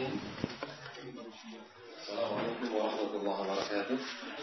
Bismillahirrahmanirrahim. Assalamualaikum warahmatullahi wabarakatuh.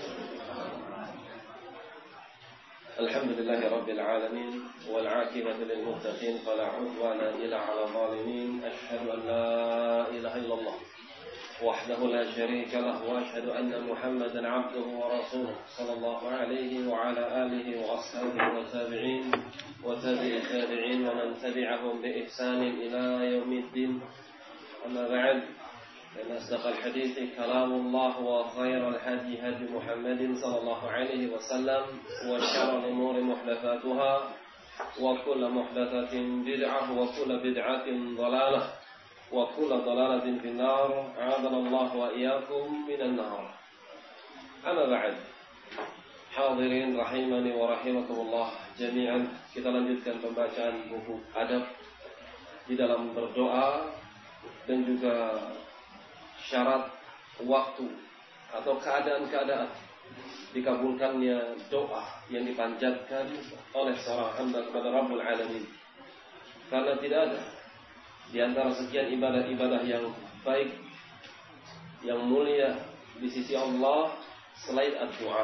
Alhamdulillahi rabbil alamin wal 'aqibatu lil muttaqin fala 'udwana illa 'alal zalimin. Asyhadu an la ilaha illallah wahdahu la syarika lahu wa asyhadu anna Muhammadan 'abduhu wa rasuluhu sallallahu alaihi wa ala alihi wa ashabihi wa tabi'in wa tabi'i tabi'in wa man tabi'ahum bi ihsanin ila yaumiddin. Amma ba'd. إن أصدق الحديث كلام الله وخير الهدي هدي محمد صلى الله عليه وسلم وشر الأمور محدثاتها وكل محدثة بدعة وكل بدعة ضلالة وكل ضلالة في النار أعاذنا الله وإياكم من النار. أما بعد. Hadirin rahimani wa rahimakumullah jami'an. Kita lanjutkan pembacaan buku adab di dalam berdoa dan juga syarat waktu atau keadaan-keadaan dikabulkannya doa yang dipanjatkan oleh seorang hamba kepada Rabbul Alamin. Karena tidak ada di antara sekian ibadah-ibadah yang baik, yang mulia di sisi Allah selain doa.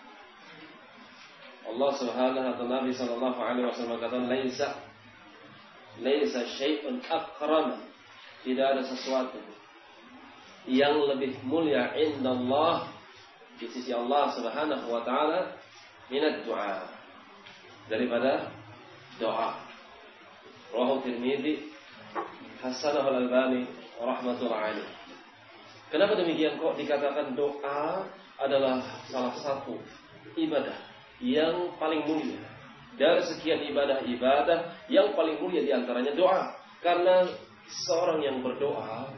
Allah Subhanahu atau Nabi sallallahu alaihi wasallam kata laisa syai'un akram. Tidak ada sesuatu yang lebih mulia indallah di sisi Allah Subhanahu wa taala minad du'a, daripada doa. Rawahu Tirmidzi, hasanahu al-Albani rahmatullahi alaih. Kenapa demikian kok dikatakan doa adalah salah satu ibadah yang paling mulia? Dari sekian ibadah-ibadah yang paling mulia di antaranya doa. Karena seorang yang berdoa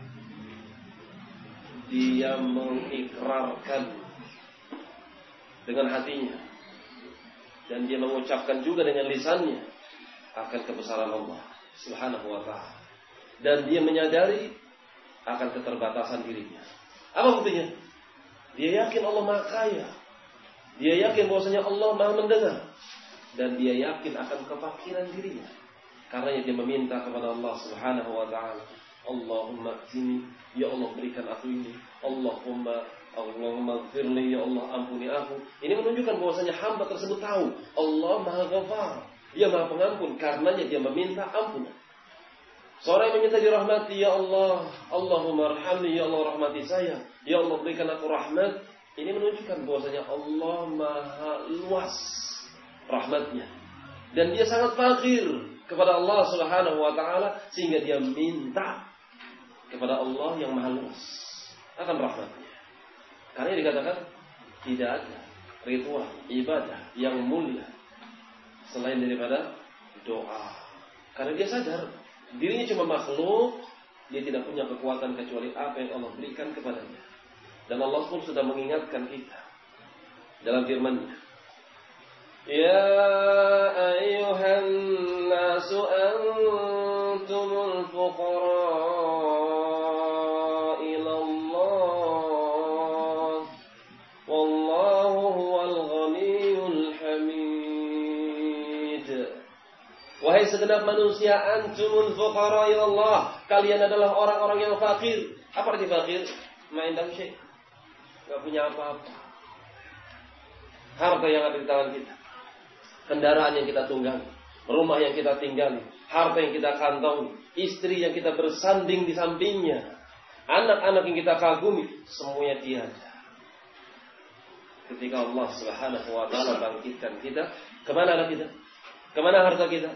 dia mengikrarkan dengan hatinya dan dia mengucapkan juga dengan lisannya akan kebesaran Allah Subhanahu wa ta'ala, dan dia menyadari akan keterbatasan dirinya. Apa buktinya? Dia yakin Allah Maha Kaya, dia yakin bahwasanya Allah Maha Mendengar, dan dia yakin akan kefakiran dirinya. Karena dia meminta kepada Allah Subhanahu wa ta'ala, Allahumma ktini, ya Allah berikan aku ini. Allahumma gfirli, ya Allah ampuni aku. Ini menunjukkan bahwasanya hamba tersebut tahu Allah Maha Ghafar, dia Maha Pengampun. Karenanya dia meminta ampunan. Seorang yang meminta dirahmati, ya Allah, Allahumma arhamni, ya Allah rahmati saya, ya Allah berikan aku rahmat. Ini menunjukkan bahwasanya Allah Maha luas rahmatnya, dan dia sangat fakir kepada Allah Subhanahu wa ta'ala, sehingga dia minta kepada Allah yang Maha luas akan rahmatnya. Karena dikatakan tidak ada ritual ibadah yang mulia selain daripada doa. Karena dia sadar dirinya cuma makhluk, dia tidak punya kekuatan kecuali apa yang Allah berikan kepadanya. Dan Allah pun sudah mengingatkan kita dalam firman-Nya, ya ayyuhan nasu antumul fuqara ila Allah wallahu huwal ghaniyyul hamid. Wahai segenap manusia, antumul fuqara ila Allah, kalian adalah orang-orang yang fakir. Apa arti fakir? Ma indahum syai', enggak punya apa-apa. Harta yang ada di tangan kita, kendaraan yang kita tunggangi, rumah yang kita tinggali, harta yang kita kantongi, istri yang kita bersanding di sampingnya, anak-anak yang kita kagumi, semuanya tiada. Ketika Allah Subhanahu wa ta'ala bangkitkan kita, kemana anak kita? Kemana harta kita?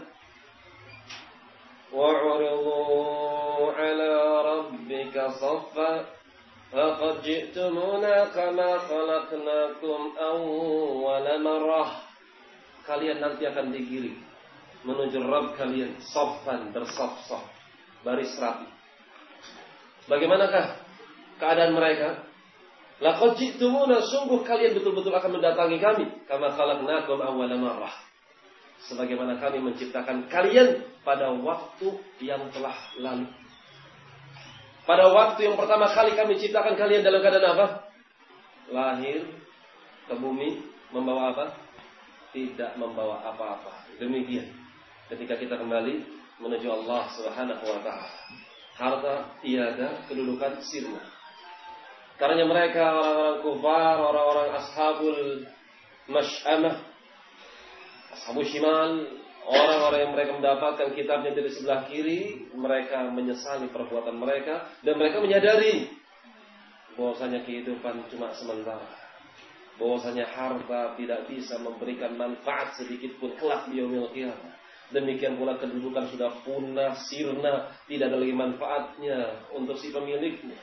Wa'uridu ala rabbika saffa laqad ji'tumuna kama khalaqnakum awwala marrah. Kalian nanti akan digiring menuju Rabb kalian saffan, bersaf-saf, baris rapi. Bagaimanakah keadaan mereka? Laqad ji'tumuna, sungguh kalian betul-betul akan mendatangi kami, kama khalaqnakum awwala marrah, sebagaimana kami menciptakan kalian pada waktu yang telah lalu. Pada waktu yang pertama kali kami ciptakan kalian dalam keadaan apa? Lahir ke bumi membawa apa? Tidak membawa apa-apa. Demikian ketika kita kembali menuju Allah Subhanahu wa ta'ala. harta tiada, kedudukan sirna. Karena mereka orang-orang kufar, orang-orang ashabul masy'amah, ashabul shimal, orang-orang yang mereka mendapatkan kitabnya dari sebelah kiri, mereka menyesali perbuatan mereka dan mereka menyadari bahwasanya kehidupan cuma sementara, bahwasanya harta tidak bisa memberikan manfaat sedikit pun kelak di yaumil qiyamah. Demikian pula kedudukan sudah punah, sirna, tidak ada lagi manfaatnya untuk si pemiliknya.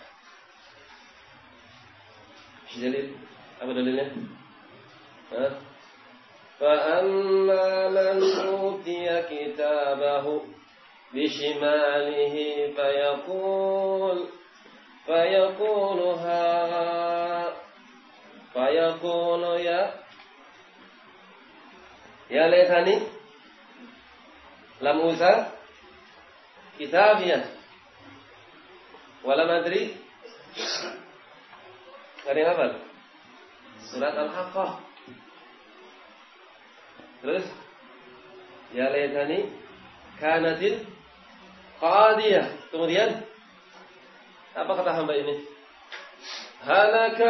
Dalil, apa dalilnya? فَأَمَّا مَنْ أُوتِيَ كِتَابَهُ بِشِمَالِهِ فَيَقُولُ يَا لَيْتَنِي لَمْ أُوتَ كِتَابِيَهْ وَلَمْ أَدْرِ. Ada yang hafal? Surat Al-Haqqah. Terus, ya laitani kanatil qadiyah. Kemudian, apa kata hamba ini? Halaka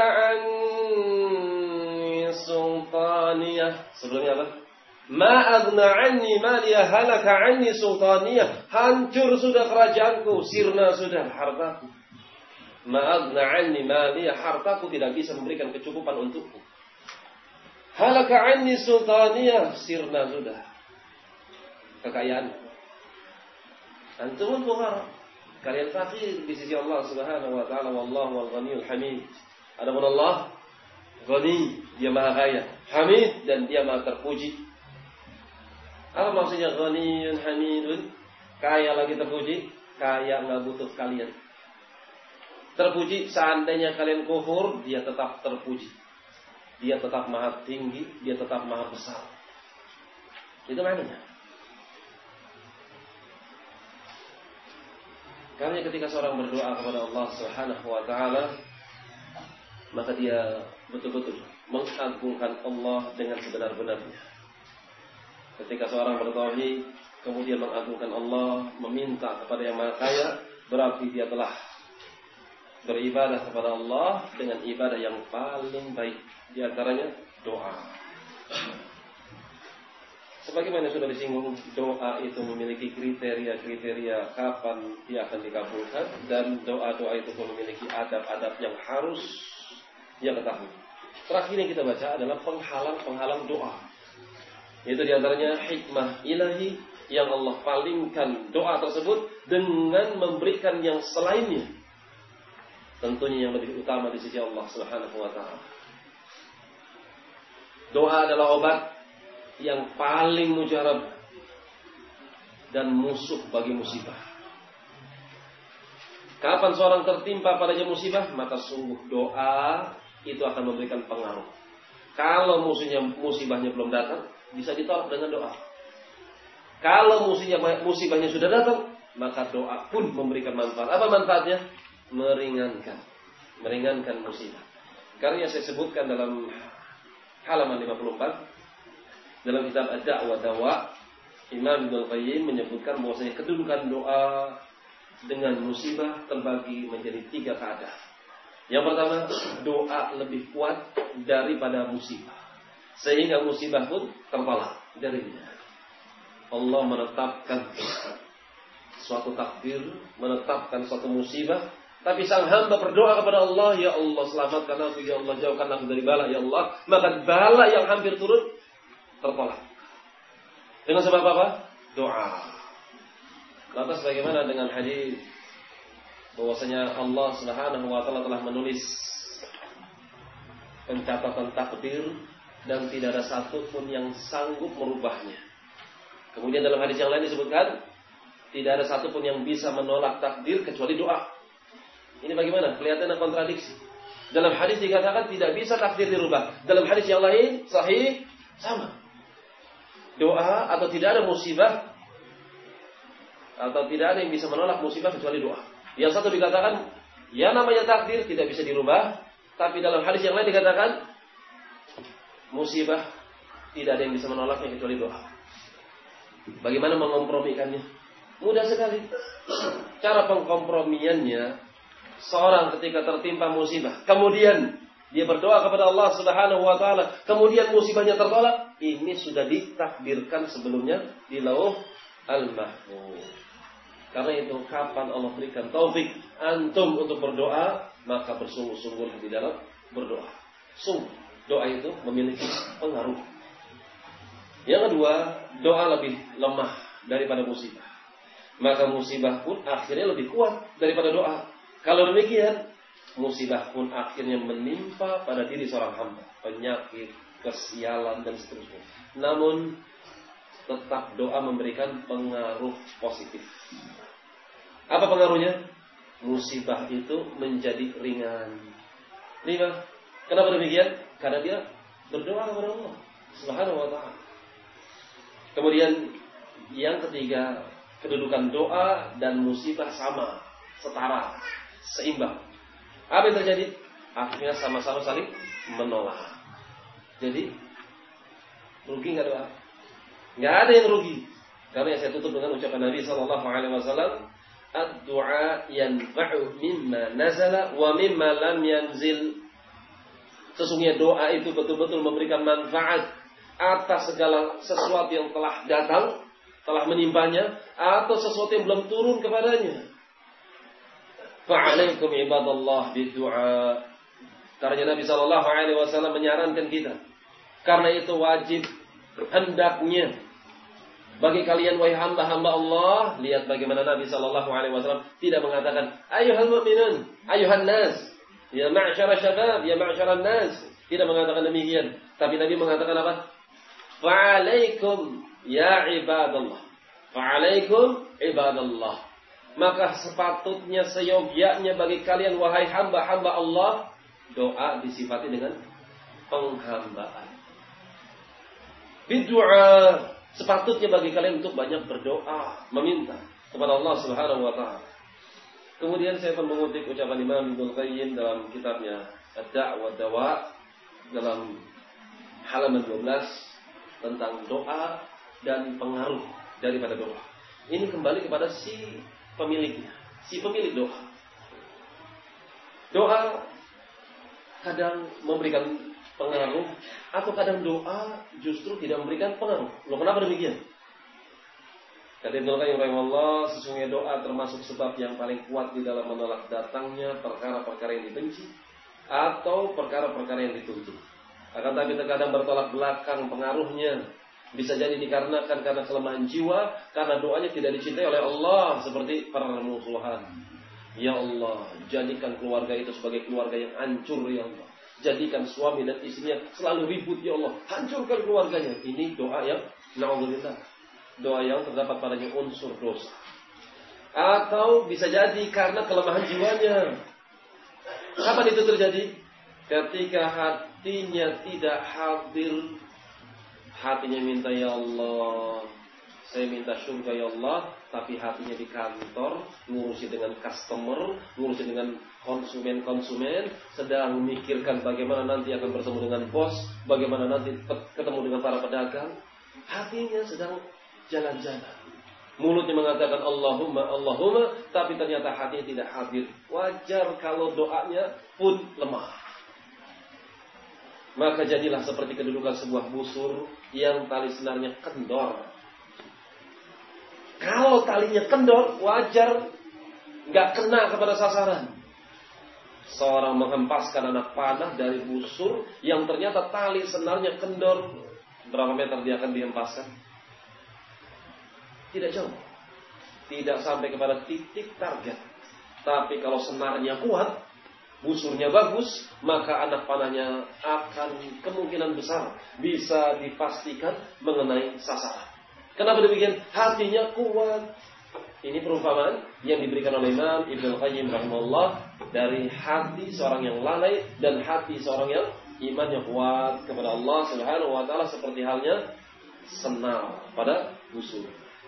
anni sultaniyah. Sebelumnya apa? Ma aghna anni maliya halaka anni sultaniyah. Hancur sudah kerajaanku, sirna sudah hartaku. Ma'adna anni maliya, hartaku tidak bisa memberikan kecukupan untukku. Halaka anni sultaniyah, sirna sudah kekayaan. Antumul fuqara, kalian fakir di sisi Allah Subhanahu wa taala, wallahu al-ghaniyul hamid. Adapun Allah ghani, dia maha kaya, hamid, dan dia maha terpuji. Apa maksudnya ghaniyun hamidun? Kaya lagi terpuji, kaya enggak butuh kalian. Terpuji, seandainya kalian kufur, dia tetap terpuji. Dia tetap maha tinggi, dia tetap maha besar. Itu maknanya. Karena ketika seorang berdoa kepada Allah Subhanahu wa taala, maka dia betul-betul mengagungkan Allah dengan sebenar-benarnya. Ketika seorang bertauhid kemudian mengagungkan Allah, meminta kepada Yang Maha Kaya, berarti dia telah beribadah kepada Allah dengan ibadah yang paling baik, di antaranya doa. Sebagaimana sudah disinggung, doa itu memiliki kriteria-kriteria kapan dia akan dikabulkan, dan doa-doa itu pun memiliki adab-adab yang harus dia ketahui. Terakhir yang kita baca adalah penghalang-penghalang doa. Itu di antaranya hikmah ilahi yang Allah palingkan doa tersebut dengan memberikan yang selainnya. Tentunya yang lebih utama di sisi Allah Subhanahu wa taala. Doa adalah obat yang paling mujarab dan musuh bagi musibah. Kapan seorang tertimpa padanya musibah, maka sungguh doa itu akan memberikan pengaruh. Kalau musibahnya belum datang, bisa ditolak dengan doa. Kalau musibahnya sudah datang, maka doa pun memberikan manfaat. Apa manfaatnya? Meringankan musibah. Karena saya sebutkan dalam halaman 54 dalam kitab Ad-Da'wa Dawa, Imam Ibnu Qayyim menyebutkan bahwasanya kedudukan doa dengan musibah terbagi menjadi 3 keadaan. Yang pertama, doa lebih kuat daripada musibah, sehingga musibah pun tertolak darinya. Allah menetapkan suatu takdir, menetapkan suatu musibah, tapi sang hamba berdoa kepada Allah, ya Allah selamatkan aku, ya Allah jauhkan aku dari bala, ya Allah. Maka bala yang hampir turun tertolak. Dengan sebab apa? Doa. Lantas bagaimana dengan hadis bahwasanya Allah Subhanahu wa taala telah menulis pencatatan takdir dan tidak ada satu pun yang sanggup merubahnya. Kemudian dalam hadis yang lain disebutkan tidak ada satu pun yang bisa menolak takdir kecuali doa. Ini bagaimana? Kelihatannya kontradiksi. Dalam hadis dikatakan tidak bisa takdir dirubah. Dalam hadis yang lain sahih sama. Doa atau tidak ada musibah atau tidak ada yang bisa menolak musibah kecuali doa. Yang satu dikatakan ya namanya takdir tidak bisa dirubah, tapi dalam hadis yang lain dikatakan musibah tidak ada yang bisa menolaknya kecuali doa. Bagaimana mengkompromikannya? Mudah sekali. Cara pengkompromiannya, seorang ketika tertimpa musibah, kemudian dia berdoa kepada Allah Subhanahu wa taala, kemudian musibahnya tertolak, ini sudah ditakdirkan sebelumnya di Lauh Al-Mahfuz. Karena itu kapan Allah berikan taufik antum untuk berdoa, maka bersungguh-sungguh di dalam berdoa. Sungguh doa itu memiliki pengaruh. Yang kedua, doa lebih lemah daripada musibah. Maka musibah pun akhirnya lebih kuat daripada doa. Kalau demikian, musibah pun akhirnya menimpa pada diri seorang hamba. Penyakit, kesialan, dan seterusnya. Namun, tetap doa memberikan pengaruh positif. Apa pengaruhnya? Musibah itu menjadi ringan. Ringan. Kenapa demikian? Karena dia berdoa kepada Allah Subhanahu wa ta'ala. Kemudian yang ketiga, kedudukan doa dan musibah sama, setara, seimbang. Apa yang terjadi? Akhirnya sama-sama saling menolak. Jadi rugi nggak doa? Nggak ada yang rugi. Karena yang saya tutup dengan ucapan Nabi SAW, ad-du'a yanfa'u mimma nazala wa mimma lam yanzil. Sesungguhnya doa itu betul-betul memberikan manfaat atas segala sesuatu yang telah datang, telah menimpanya, atau sesuatu yang belum turun kepadanya. Fa'alaikum ibadallah bidu'a. Karena Nabi SAW menyarankan kita. Karena itu wajib, hendaknya bagi kalian wahai hamba-hamba Allah, lihat bagaimana Nabi SAW tidak mengatakan ayyuhal mu'minun, ayyuhan nas, ya ma'syara syabab, ya ma'syaran nas. Tidak mengatakan demikian. Tapi Nabi mengatakan apa? Fa'alaikum ya ibadallah. Fa'alaikum ibadallah. Maka sepatutnya seyogyanya bagi kalian wahai hamba-hamba Allah, doa disifati dengan penghambaan. Bidu'a, sepatutnya bagi kalian untuk banyak berdoa, meminta kepada Allah Subhanahu wa taala. Kemudian saya akan mengutip ucapan Imam Ibnu Qayyim dalam kitabnya Ad-Da'wa Dawa dalam halaman 12 tentang doa dan pengaruh daripada doa. Ini kembali kepada si pemiliknya, si pemilik doa. Doa kadang memberikan pengaruh, atau kadang doa justru tidak memberikan pengaruh. Loh, kenapa demikian? Kata Ibnu Qayyim rahimahullah, sesungguhnya doa termasuk sebab yang paling kuat di dalam menolak datangnya perkara-perkara yang dibenci atau perkara-perkara yang dituntut. Akan tapi terkadang bertolak belakang pengaruhnya. Bisa jadi dikarenakan karena kelemahan jiwa, karena doanya tidak dicintai oleh Allah, seperti permusuhan. Ya Allah, jadikan keluarga itu sebagai keluarga yang hancur, ya Allah. Jadikan suami dan istrinya selalu ribut, ya Allah. Hancurkan keluarganya. Ini doa yang na'udzubillah, doa yang terdapat padanya unsur dosa. Atau bisa jadi karena kelemahan jiwanya. Kapan itu terjadi? Ketika hatinya tidak hadir. Hatinya minta, ya Allah, saya minta surga ya Allah, tapi hatinya di kantor, ngurusi dengan customer, ngurusi dengan konsumen, sedang memikirkan bagaimana nanti akan bertemu dengan bos, bagaimana nanti ketemu dengan para pedagang. Hatinya sedang jalan-jalan. Mulutnya mengatakan Allahumma, Allahumma, tapi ternyata hatinya tidak hadir. Wajar kalau doanya pun lemah. Maka jadilah seperti kedudukan sebuah busur yang tali senarnya kendor. Kalau talinya kendor, wajar nggak kena kepada sasaran. Seorang menghempaskan anak panah dari busur yang ternyata tali senarnya kendor, berapa meter dia akan dihempaskan? Tidak jauh, tidak sampai kepada titik target. Tapi kalau senarnya kuat, busurnya bagus, maka anak panahnya akan kemungkinan besar bisa dipastikan mengenai sasaran. Kenapa demikian? Hatinya kuat. Ini perumpamaan yang diberikan oleh Imam Ibnu Qayyim rahimahullah dari hati seorang yang lalai dan hati seorang yang imannya kuat kepada Allah Subhanahu wa taala, seperti halnya senar pada busur.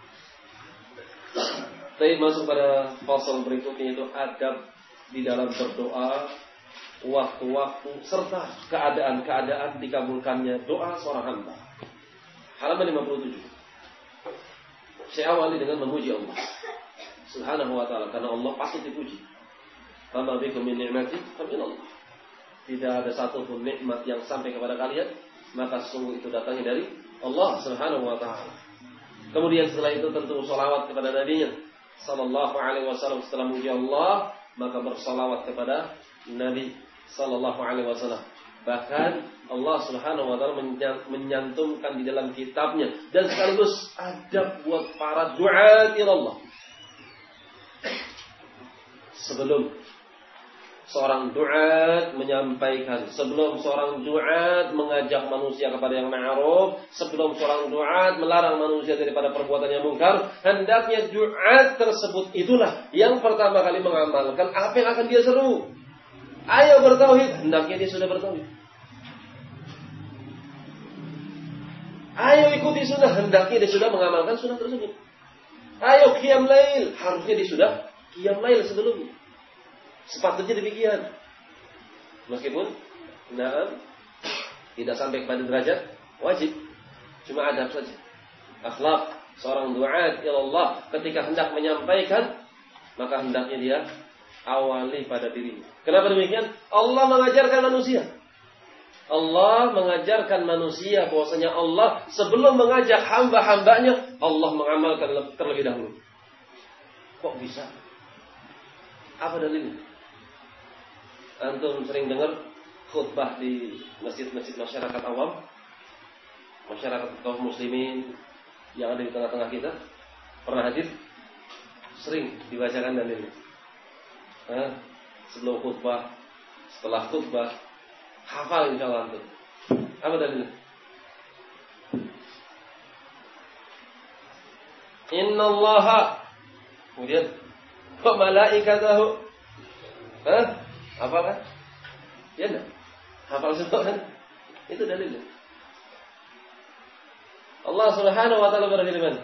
Saya masuk pada fasal berikutnya, itu adab di dalam berdoa, waktu-waktu serta keadaan-keadaan dikabulkannya doa seorang hamba. Halaman 57. Saya awali dengan memuji Allah. Subhanahu wa ta'ala, karena Allah pasti dipuji. Fama bikum min ni'mati faminallah. Tidak ada satu pun nikmat yang sampai kepada kalian, maka sungguh itu datangnya dari Allah Subhanahu wa ta'ala. Kemudian setelah itu tentu salawat kepada Nabi-Nya sallallahu alaihi wasallam. Setelah memuji Allah, maka bersalawat kepada Nabi sallallahu alaihi wasallam. Bahkan Allah Subhanahu wa ta'ala menyantumkan di dalam kitabnya dan sekaligus adab buat para du'at ila Allah. Sebelum seorang du'at menyampaikan, sebelum seorang du'at mengajak manusia kepada yang ma'ruf, sebelum seorang du'at melarang manusia daripada perbuatan yang mungkar, hendaknya du'at tersebut itulah yang pertama kali mengamalkan apa yang akan dia seru. Ayo bertauhid, hendaknya dia sudah bertauhid. Ayo ikuti sunnah, hendaknya dia sudah mengamalkan sunnah tersebut. Ayo qiyam lail, harusnya dia sudah qiyam lail sebelumnya. Sepatutnya demikian. Meskipun tidak sampai kepada derajat wajib, cuma adab saja. Akhlak seorang du'at ila Allah ketika hendak menyampaikan, maka hendaknya dia awali pada dirinya. Kenapa demikian? Allah mengajarkan manusia. Allah mengajarkan manusia bahwasanya Allah sebelum mengajak hamba-hambanya, Allah mengamalkan terlebih dahulu. Kok bisa? Apa dalilnya? Antum sering dengar khutbah di masjid-masjid masyarakat awam, masyarakat kaum muslimin yang ada di tengah-tengah kita, pernah hadir? Sering dibacakan dalilnya. Sebelum khutbah, setelah khutbah, hafal insyaallah antum. Apa dalilnya? Innallaha, kemudian wa malaikatahu. Apa kan? Ya enggak? Hafal semua kan? Itu dalilnya. Allah Subhanahu wa ta'ala berfirman,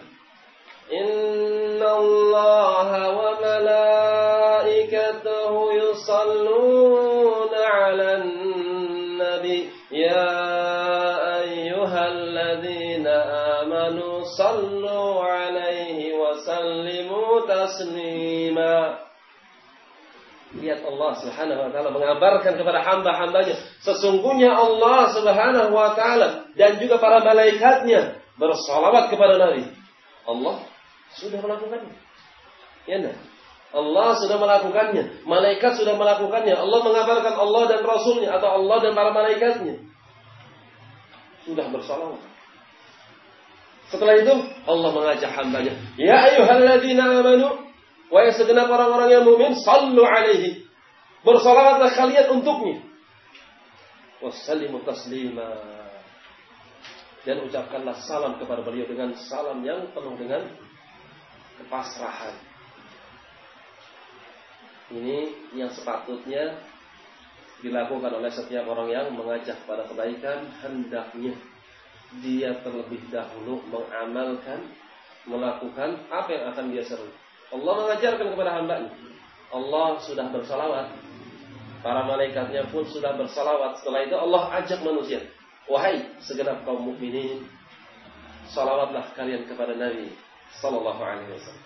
Innallaha wa malaikatahu yusalluna 'alan nabi ya ayyuhalladzina amanu sallu 'alaihi wa sallimu taslima. Lihat Allah Subhanahu wa ta'ala mengabarkan kepada hamba-hambanya, sesungguhnya Allah Subhanahu wa ta'ala dan juga para malaikatnya bersalawat kepada Nabi. Allah sudah melakukannya. Ya enggak? Allah sudah melakukannya, malaikat sudah melakukannya. Allah mengabarkan Allah dan Rasulnya atau Allah dan para malaikatnya sudah bersalawat. Setelah itu Allah mengajak hambanya, ya ayyuhalladzina amanu, wahai segenap orang-orang yang mukmin, sallu alaihi, bersalawatlah kalian untuknya, wassallimu taslima, dan ucapkanlah salam kepada beliau dengan salam yang penuh dengan kepasrahan. Ini yang sepatutnya dilakukan oleh setiap orang yang mengajak pada kebaikan. Hendaknya dia terlebih dahulu mengamalkan, melakukan apa yang akan dia seru. Allah mengajarkan kepada hambanya. Allah sudah bersalawat, para malaikatnya pun sudah bersalawat. Setelah itu Allah ajak manusia, wahai segenap kaum mukminin, salawatlah kalian kepada Nabi sallallahu alaihi wasallam.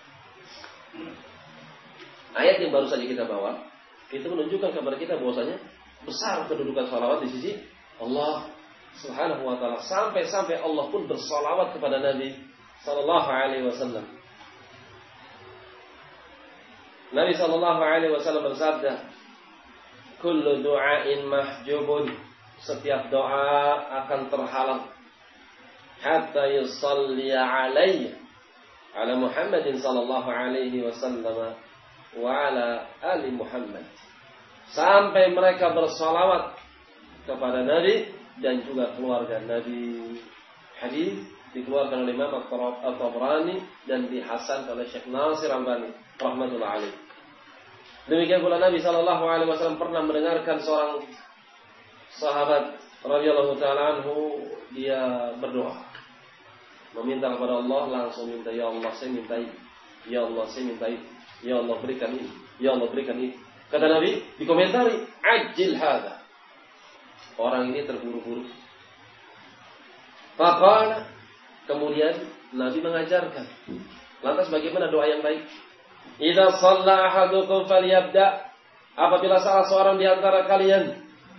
Ayat yang baru saja kita bawa itu menunjukkan kepada kita bahwasanya besar kedudukan salawat di sisi Allah Subhanahu wa ta'ala, sampai-sampai Allah pun bersalawat kepada Nabi sallallahu alaihi wasallam. Nabi sallallahu alaihi wasallam bersabda, kullu du'ain mahjubun, setiap doa akan terhalang, hatta yusalli alayya ala Muhammadin sallallahu alaihi wasallam wa ala ali Muhammad, sampai mereka bersalawat kepada Nabi dan juga keluarga Nabi. Hadis dikeluarkan oleh Imam At-Tabrani dan dihasankan oleh Syekh Nasir Albani rahmatullah alaih. Demikian pula Nabi sallallahu alaihi wasallam pernah mendengarkan seorang sahabat radhiyallahu taala anhu, dia berdoa meminta kepada Allah, langsung minta, ya Allah saya minta ini, ya Allah saya minta ini, ya Allah berikan ini, ya Allah berikan ini. Kata Nabi, dikomentari, ajil hadza, orang ini terburu-buru. Faqala, kemudian Nabi mengajarkan, lantas bagaimana doa yang baik? Idza shalla ahadukum falyabda. Apabila salah seorang di antara kalian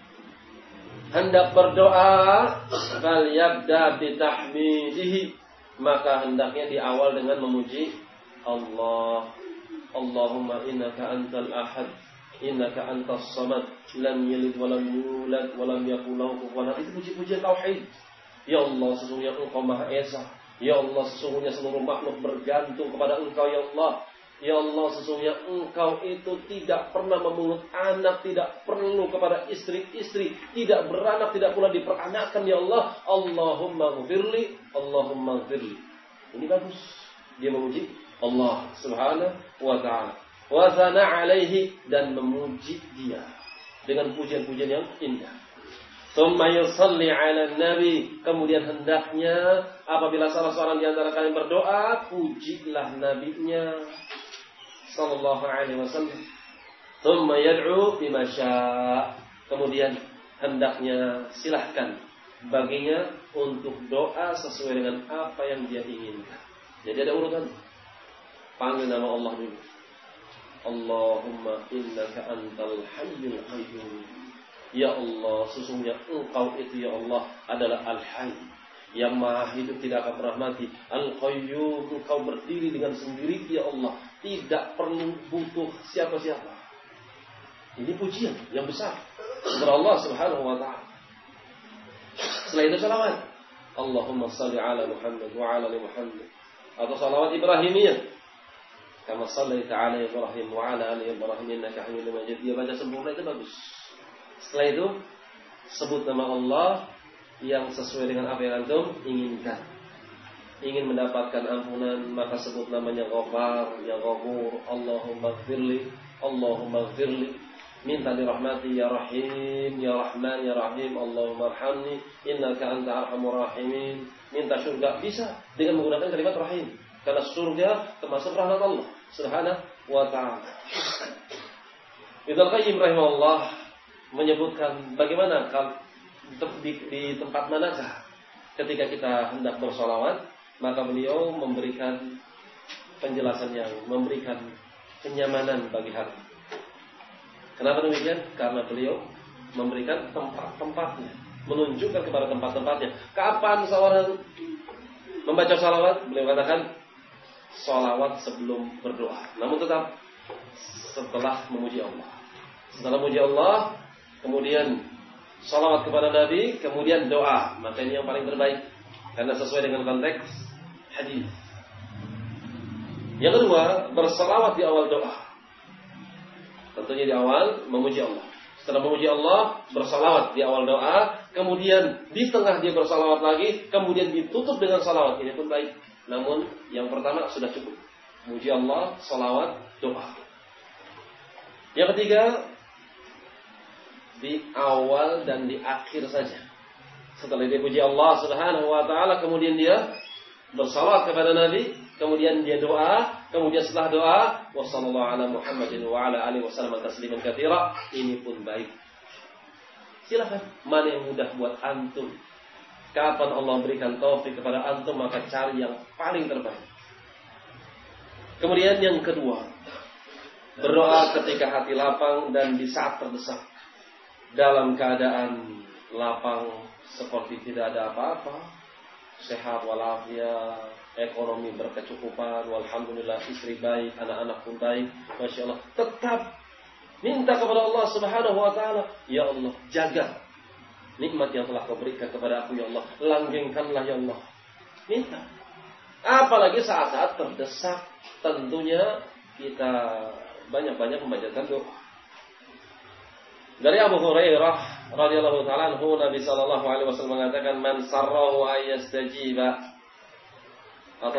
hendak berdoa, falyabda bitahmidihi, maka hendaknya diawal dengan memuji Allah. Allahumma innaka antal ahad, innaka antas samad, lam yalid wa lam yulad wa lam yakul lahu kufuwan ahad. Itu puji-pujian tauhid. Ya Allah, sesungguhnya Engkau Maha Esa. Ya Allah, sesungguhnya seluruh makhluk bergantung kepada Engkau, ya Allah. Ya Allah, sesungguhnya Engkau itu tidak pernah memungut anak, tidak perlu kepada istri-istri, tidak beranak, tidak pula diperanakkan, ya Allah. Allahumma ghfirli, Allahumma ghfirli. Ini bagus. Dia memuji Allah subhanahu wa ta'ala. Wa thana alaihi, dan memuji dia dengan pujian-pujian yang indah. Tsumma yusalli 'alan nabi, kemudian hendaknya apabila salah seorang di antara kalian berdoa, pujilah nabinya sallallahu alaihi wasallam. Tsumma yad'u bima syaa, kemudian hendaknya silahkan baginya untuk doa sesuai dengan apa yang dia inginkan. Jadi ada urutan. Panggil nama Allah dulu. Allahumma innaka antal hayyul qayyum. Ya Allah, sesungguhnya Engkau itu ya Allah adalah Al-Hayy, yang maha hidup, tidak akan pernah mati. Al-Qayyum, Engkau berdiri dengan sendiri ya Allah, tidak perlu butuh siapa-siapa. Ini pujian yang besar kepada Allah subhanahu wa ta'ala. Setelah itu salawat. Allahumma salli ala Muhammad wa ala ali Muhammad. Atau salawat Ibrahimiyah. Kama sallaita ala Ibrahim wa ala ali Ibrahim innaka Hamidum Majid. Dia baca sempurna, itu bagus. Setelah itu sebut nama Allah yang sesuai dengan apa yang antum inginkan. Ingin mendapatkan ampunan, maka sebut namanya Ghafar, ya Ghafur. Allahumma ighfirli, Allahumma ighfirli. Minta dirahmati, ya Rahim, ya Rahman, ya Rahim. Allahumma arhamni, innaka anta arhamur rahimin. Minta surga bisa dengan menggunakan kalimat Rahim, karena surga termasuk rahmat Allah subhanahu wa ta'ala. Ibnu Qayyim rahimahullah menyebutkan bagaimana di tempat manakah ketika kita hendak bersolawat, maka beliau memberikan penjelasan yang memberikan kenyamanan bagi hati. Kenapa demikian? Karena beliau memberikan tempat-tempatnya, menunjukkan kepada tempat-tempatnya. Kapan seorang membaca salawat? Beliau katakan salawat sebelum berdoa, namun tetap setelah memuji Allah. Setelah memuji Allah, kemudian salawat kepada Nabi, kemudian doa. Maka ini yang paling terbaik, karena sesuai dengan konteks hadis. Yang kedua, bersalawat di awal doa. Tentunya di awal memuji Allah. Setelah memuji Allah, bersalawat di awal doa. Kemudian di tengah dia bersalawat lagi, kemudian ditutup dengan salawat. Ini pun baik. Namun yang pertama sudah cukup. Memuji Allah, salawat, doa. Yang ketiga, di awal dan di akhir saja. Setelah dia puji Allah subhanahu wa ta'ala, kemudian dia bersalawat kepada Nabi, kemudian dia doa, kemudian setelah doa, wa sallallahu ala Muhammadin wa ala alihi wasallam tasliman katsira. Ini pun baik. Silakan, mana yang mudah buat antum. Kapan Allah berikan taufik kepada antum, maka cari yang paling terbaik. Kemudian yang kedua, berdoa ketika hati lapang dan di saat terdesak. Dalam keadaan lapang seperti tidak ada apa-apa, sehat walafiat, ekonomi berkecukupan, walhamdulillah, istri baik, anak-anak pun baik, masya Allah, tetap minta kepada Allah subhanahu wa ta'ala, ya Allah, jaga nikmat yang telah kau berikan kepada aku, ya Allah, langgengkanlah ya Allah. Minta. Apalagi saat-saat terdesak, tentunya kita banyak-banyak membacakan doa. Dari Abu Hurairah radhiyallahu ta'ala anhu, Nabi sallallahu alaihi wasallam mengatakan, man sarrahu ayastajiba atau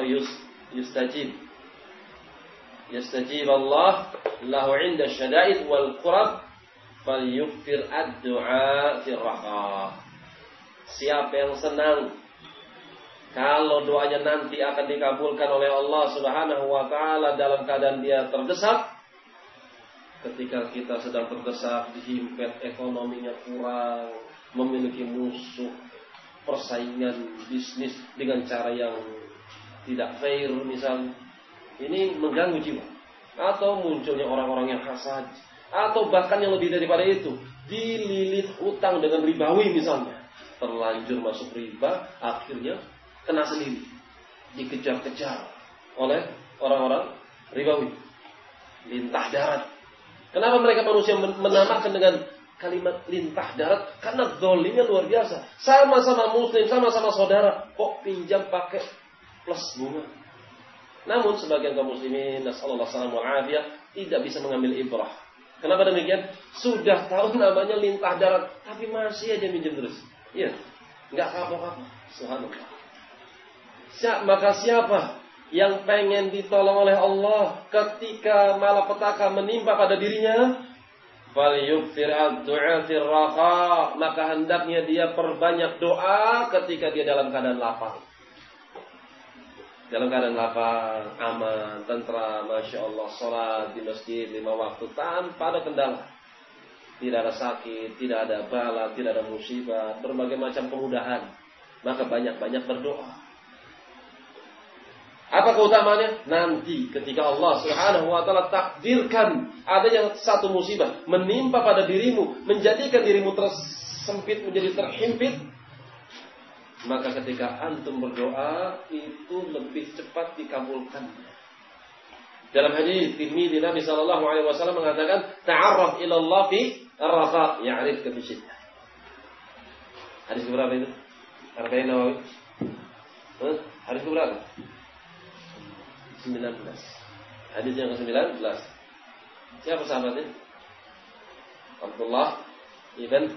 yastajib Allah lahu 'inda syada'id wal qurab falyukthir ad-du'a fi raha. Siapa yang senang kalau doanya nanti akan dikabulkan oleh Allah subhanahu wa ta'ala dalam keadaan dia terdesak. Ketika kita sedang terdesak, dihimpit, ekonominya kurang, memiliki musuh, persaingan bisnis dengan cara yang tidak fair misalnya, ini mengganggu jiwa. atau munculnya orang-orang yang hasad, atau bahkan yang lebih daripada itu, dililit hutang dengan ribawi misalnya, terlanjur masuk riba, akhirnya kena sendiri, dikejar-kejar oleh orang-orang ribawi, lintah darat. Kenapa mereka manusia menamakan dengan kalimat lintah darat? Karena zalimnya luar biasa. Sama-sama muslim, sama-sama saudara, kok pinjam pakai plus bunga. Namun sebagian kaum muslimin, nasallallahu alaihi wasallam, tidak bisa mengambil ibrah. Kenapa demikian? Sudah tahu namanya lintah darat, tapi masih aja minjem terus. Iya, nggak kapok-kapok. Subhanallah. Maka siapa yang pengen ditolong oleh Allah ketika malapetaka menimpa pada dirinya? Falyukthir ad-du'a fir raha, maka hendaknya dia perbanyak doa ketika dia dalam keadaan lapang. Dalam keadaan lapang, aman, tentram, masya Allah, sholat di masjid 5 waktu tanpa ada kendala. Tidak ada sakit, tidak ada bala, tidak ada musibah, berbagai macam kemudahan. Maka banyak-banyak berdoa. Apa keutamaannya? Nanti ketika Allah Subhanahu wa taala takdirkan adanya satu musibah menimpa pada dirimu, menjadikan dirimu tersempit, menjadi terhimpit, maka ketika antum berdoa itu lebih cepat dikabulkan. Dalam hadis Tirmidzi, Nabi sallallahu alaihi wasallam mengatakan, "Ta'arraf ila Allah fi ar-raqa, ya'rifka fi syiddah." Hadis berapa itu? Arba'in Nawawi. Hadis berapa? 19. Hadis yang ke-19. Siapa sahabatnya? Abdullah ibn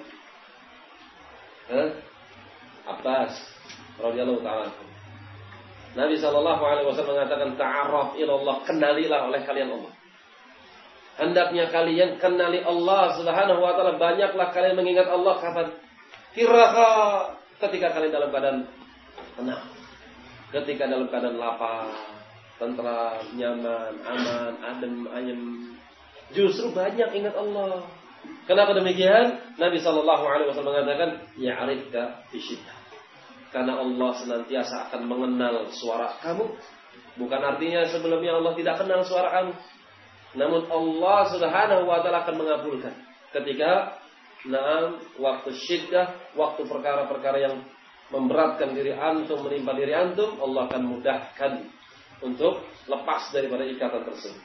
Abbas radhiyallahu ta'ala. Nabi sallallahu alaihi wasallam mengatakan, ta'arraf ila Allah, kenalilah oleh kalian Allah. Hendaknya kalian kenali Allah Subhanahu wa taala, banyaklah kalian mengingat Allah kapan? Firraha, ketika kalian dalam keadaan tenang. Ketika dalam keadaan lapang, tentram, nyaman, aman, adem, ayem. Justru banyak ingat Allah. Kenapa demikian? Nabi sallallahu alaihi wasallam mengatakan, ya'rifka fi syiddah. Karena Allah senantiasa akan mengenal suara kamu. Bukan artinya sebelumnya Allah tidak kenal suara kamu. Namun Allah Subhanahu wa taala akan mengabulkan ketika waktu syiddah, waktu perkara-perkara yang memberatkan diri antum, menimpa diri antum, Allah akan mudahkan untuk lepas daripada ikatan tersebut.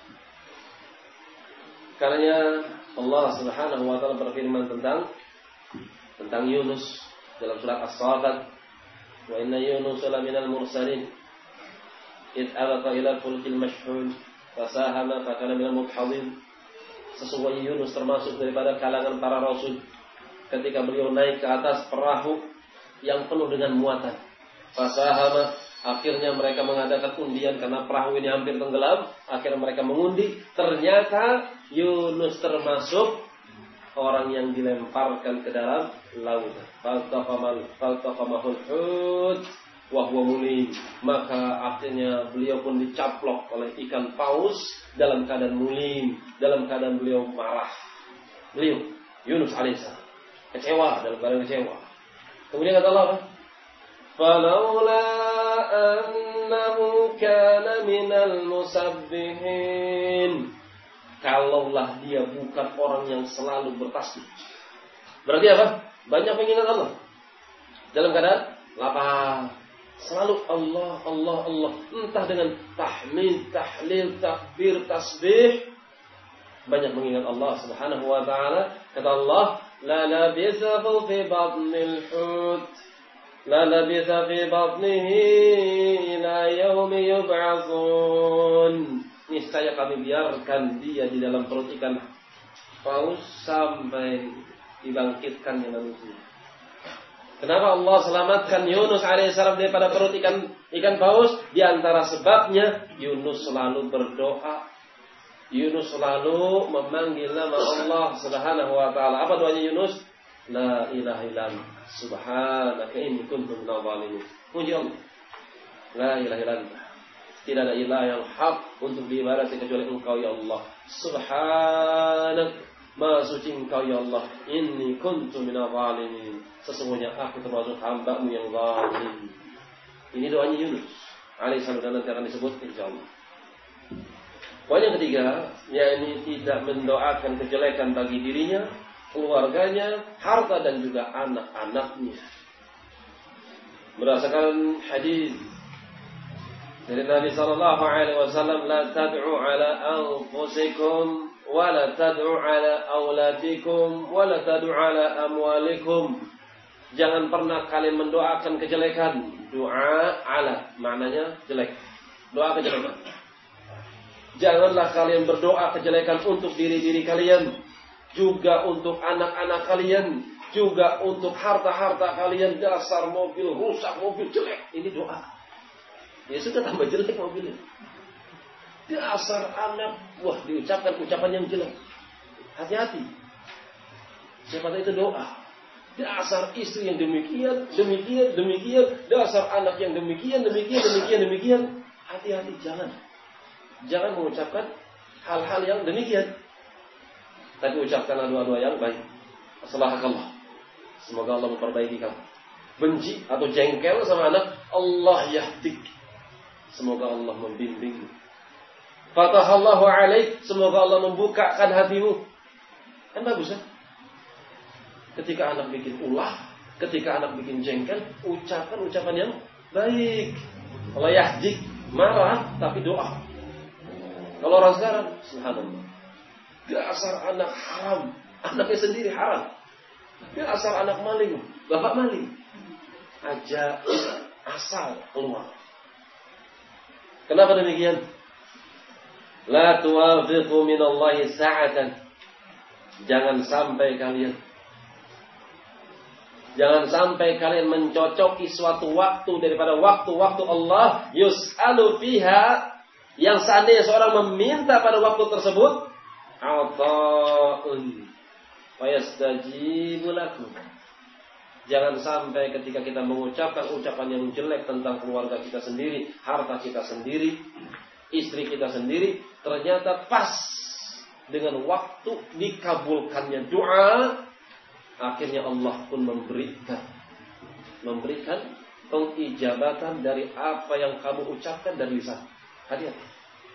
Karena Allah Subhanahu wa taala berfirman tentang Yunus dalam surat As-Saffat, wa inna Yunus laminal mursalin id abaqa ila fulkil mashhun fasahama fakana minal mudhadhin. Sesungguhnya Yunus termasuk daripada kalangan para rasul ketika beliau naik ke atas perahu yang penuh dengan muatan. Fasahama, akhirnya mereka mengadakan undian karena perahu ini hampir tenggelam. Akhirnya mereka mengundi. Ternyata Yunus termasuk orang yang dilemparkan ke dalam lautan. Faltaqamahul hut wa huwa mulim. Maka akhirnya beliau pun dicaplok oleh ikan paus dalam keadaan mulim, dalam keadaan beliau marah. Beliau Yunus alaihissalam kecewa, dalam keadaan kecewa. Kemudian kata Allah, فَلَوْلَا أَنَّهُ كَانَ مِنَ الْمُسَبِّحِينَ. Kalaulah dia bukan orang yang selalu bertasbih. Berarti apa? Banyak mengingat Allah. Dalam keadaan lapang. Selalu Allah, Allah, Allah. Entah dengan tahmid, tahlil, takbir, tasbih. Banyak mengingat Allah Subhanahu wa ta'ala. Kata Allah, لَا لَبِثَهُ فِي بَطْنِ الْحُوتِ La labitha fi batnihi ila yaumi yub'atsun. Niscaya kami biarkan dia di dalam perut ikan paus sampai dibangkitkannya manusia. Kenapa Allah selamatkan Yunus alaihissalam daripada perut ikan paus? Di antara sebabnya Yunus selalu berdoa. Yunus selalu memanggil nama Allah Subhanahu wa taala. Apa doanya Yunus? La ilaha illallah subhanaka inni kuntu minadh dhalimin. Puji Allah. La ilaha illallah. Tidak ada ilah yang hak untuk diibadati kecuali Engkau ya Allah. Subhanak, Maha suci Engkau ya Allah. Inni kuntu minadh dhalimin. Sesungguhnya aku termasuk hamba-Mu yang zalim. Ini doanya Yunus alaihissalam dan nanti akan disebut insyaallah. Poin yang ketiga, yakni tidak mendoakan kejelekan bagi dirinya, keluarganya, harta dan juga anak-anaknya. Berdasarkan hadis dari Nabi sallallahu alaihi wasallam, la tad'u ala anfusikum wa la tad'u ala auladikum wa la tad'u ala amwalikum. Jangan pernah kalian mendoakan kejelekan. Doa ala maknanya jelek. Doa kejelekan. Janganlah kalian berdoa kejelekan untuk diri-diri kalian, juga untuk anak-anak kalian, juga untuk harta-harta kalian. Dasar mobil rusak, mobil jelek. Ini doa. Ya sudah, tambah jelek mobilnya. Dasar anak, wah, diucapkan ucapan yang jelek. Hati-hati. Siapa tahu itu doa. Dasar istri yang demikian, demikian, demikian. Dasar anak yang demikian, demikian, demikian, demikian. Hati-hati, jangan mengucapkan hal-hal yang demikian. Tapi ucapkanlah doa-doa yang baik. Assalamualaikum. Semoga Allah memperbaiki kamu. Benci atau jengkel sama anak, Allah yahdik. Semoga Allah membimbing. Fatahallahu alaik. Semoga Allah membukakan hatimu. Kan bagus kan? Ketika anak bikin ulah, ketika anak bikin jengkel, ucapkan ucapan yang baik. Allah yahdik. Marah tapi doa. Kalau orang sekarang, subhanallah, dasar anak haram, anaknya sendiri haram. Dasar anak maling, bapak maling, aja asal keluar. Kenapa demikian? La tuwafiqu minallahi sa'atan. Jangan sampai kalian mencocoki suatu waktu daripada waktu-waktu Allah, yus'alu fiha, yang seandainya seorang meminta pada waktu tersebut, ata'un fayastajibu lakum. Jangan sampai ketika kita mengucapkan ucapan yang jelek tentang keluarga kita sendiri, harta kita sendiri, istri kita sendiri, ternyata pas dengan waktu dikabulkannya doa, akhirnya Allah pun memberikan pengijabatan dari apa yang kamu ucapkan dari lisan. Hati-hati.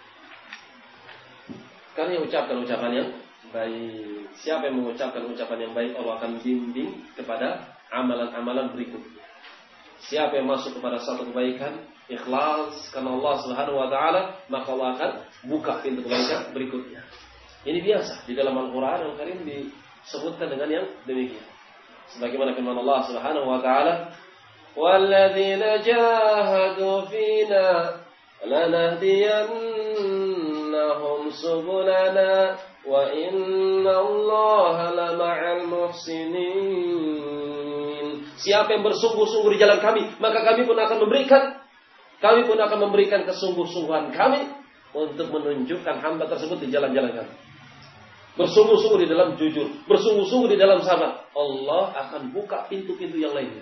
Karena ucapkan ucapan yang baik. Siapa yang mengucapkan ucapan yang baik, Allah akan bimbing kepada amalan-amalan berikut. Siapa yang masuk kepada satu kebaikan, ikhlas karena Allah Subhanahu wa taala, maka Allah akan buka pintu kebaikan berikutnya. Ini biasa di dalam Al-Qur'an Al-Karim disebutkan dengan yang demikian. Sebagaimana firman Allah Subhanahu wa taala, "Walladzina jahadu fina lanahdiyannahum subulana wa innallaha lama'al muhsinin." Siapa yang bersungguh-sungguh di jalan kami, maka kami pun akan memberikan kesungguh-sungguhan kami untuk menunjukkan hamba tersebut di jalan-jalan kami. Bersungguh-sungguh di dalam jujur, bersungguh-sungguh di dalam sabar, Allah akan buka pintu-pintu yang lainnya.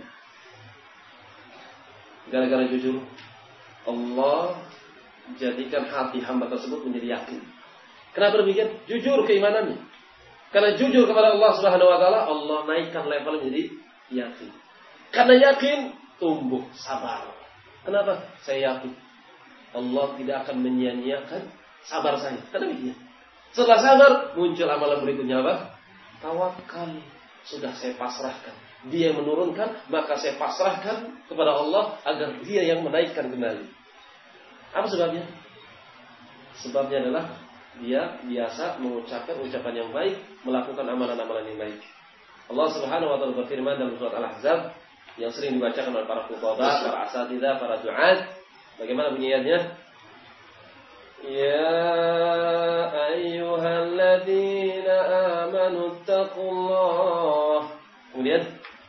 Gara-gara jujur, Allah jadikan hati hamba tersebut menjadi yakin. Kenapa demikian? Jujur keimanannya. Karena jujur kepada Allah Subhanahu wa taala, Allah naikkan levelnya menjadi yakin. Karena yakin, tumbuh sabar. Kenapa? Saya yakin Allah tidak akan menyia-nyiakan sabar saya. Karena demikian. Setelah sabar, muncul amalan berikutnya apa? Tawakal. Sudah saya pasrahkan. Dia yang menurunkan, maka saya pasrahkan kepada Allah agar Dia yang menaikkan kembali. Apa sebabnya? Sebabnya adalah dia biasa mengucapkan ucapan yang baik, melakukan amalan-amalan yang baik. Allah Subhanahu wa taala berfirman dalam surat Al-Ahzab yang sering dibacakan oleh para fuqaha, para asatidzah, para du'at. Bagaimana bunyi ayatnya? Ya ayyuhalladzina amanu taqullah. Kemudian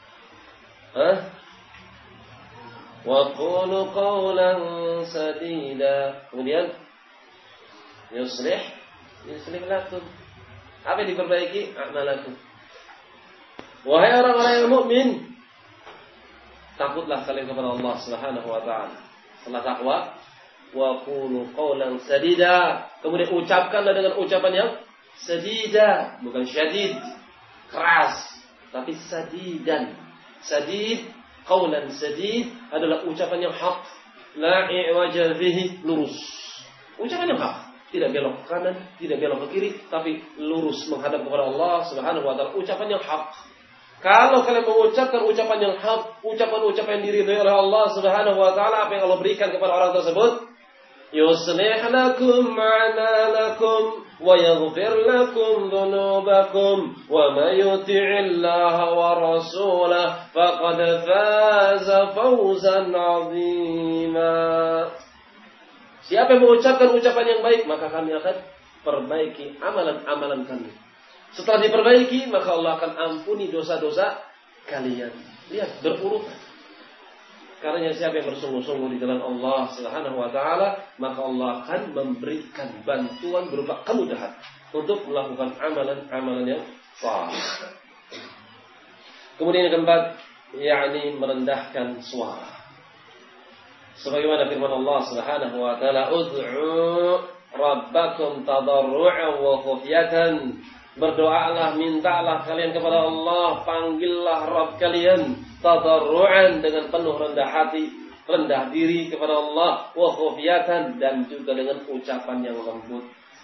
wa qulu qawlan sadida. Kemudian yuslih lakum. Apa yang diperbaiki? A'malakum. Wahai orang-orang yang mukmin, takutlah kalian kepada Allah Subhanahu wa taala. Setelah takwa, wa qulu qawlan sadida. Kemudian ucapkanlah dengan ucapan yang sadida, bukan syadid, keras, tapi sadidan. Sadid, qawlan sadid adalah ucapan yang hak, la i'waja bihi, lurus. Ucapan yang hak. Tidak belok ke kanan, tidak belok ke kiri, tapi lurus menghadap kepada Allah Subhanahu wa taala. Ucapan yang hak. Kalau kalian mengucapkan ucapan yang hak, ucapan-ucapan yang diridhai oleh Allah Subhanahu wa taala, apa yang Allah berikan kepada orang tersebut? Yuslih lakum a'malakum wa yaghfir lakum dhunubakum wa may yuti'illaha wa rasulahu faqad faza fawzan 'azima. Siapa yang mengucapkan ucapan yang baik, maka kami akan perbaiki amalan-amalan kami. Setelah diperbaiki, maka Allah akan ampuni dosa-dosa kalian. Lihat, berurutan. Karena siapa yang bersungguh-sungguh di jalan Allah Subhanahu wa taala, maka Allah akan memberikan bantuan berupa kemudahan untuk melakukan amalan-amalan yang saleh. Kemudian yang keempat, yakni merendahkan suara. Sebagaimana firman Allah Subhanahu wa taala, "Ud'u rabbakum tadarru'an wa khufyatan." Berdoalah, mintalah kalian kepada Allah, panggillah Rabb kalian tadarru'an, dengan penuh rendah hati, rendah diri kepada Allah, wa khufyatan, dan juga dengan ucapan yang lembut.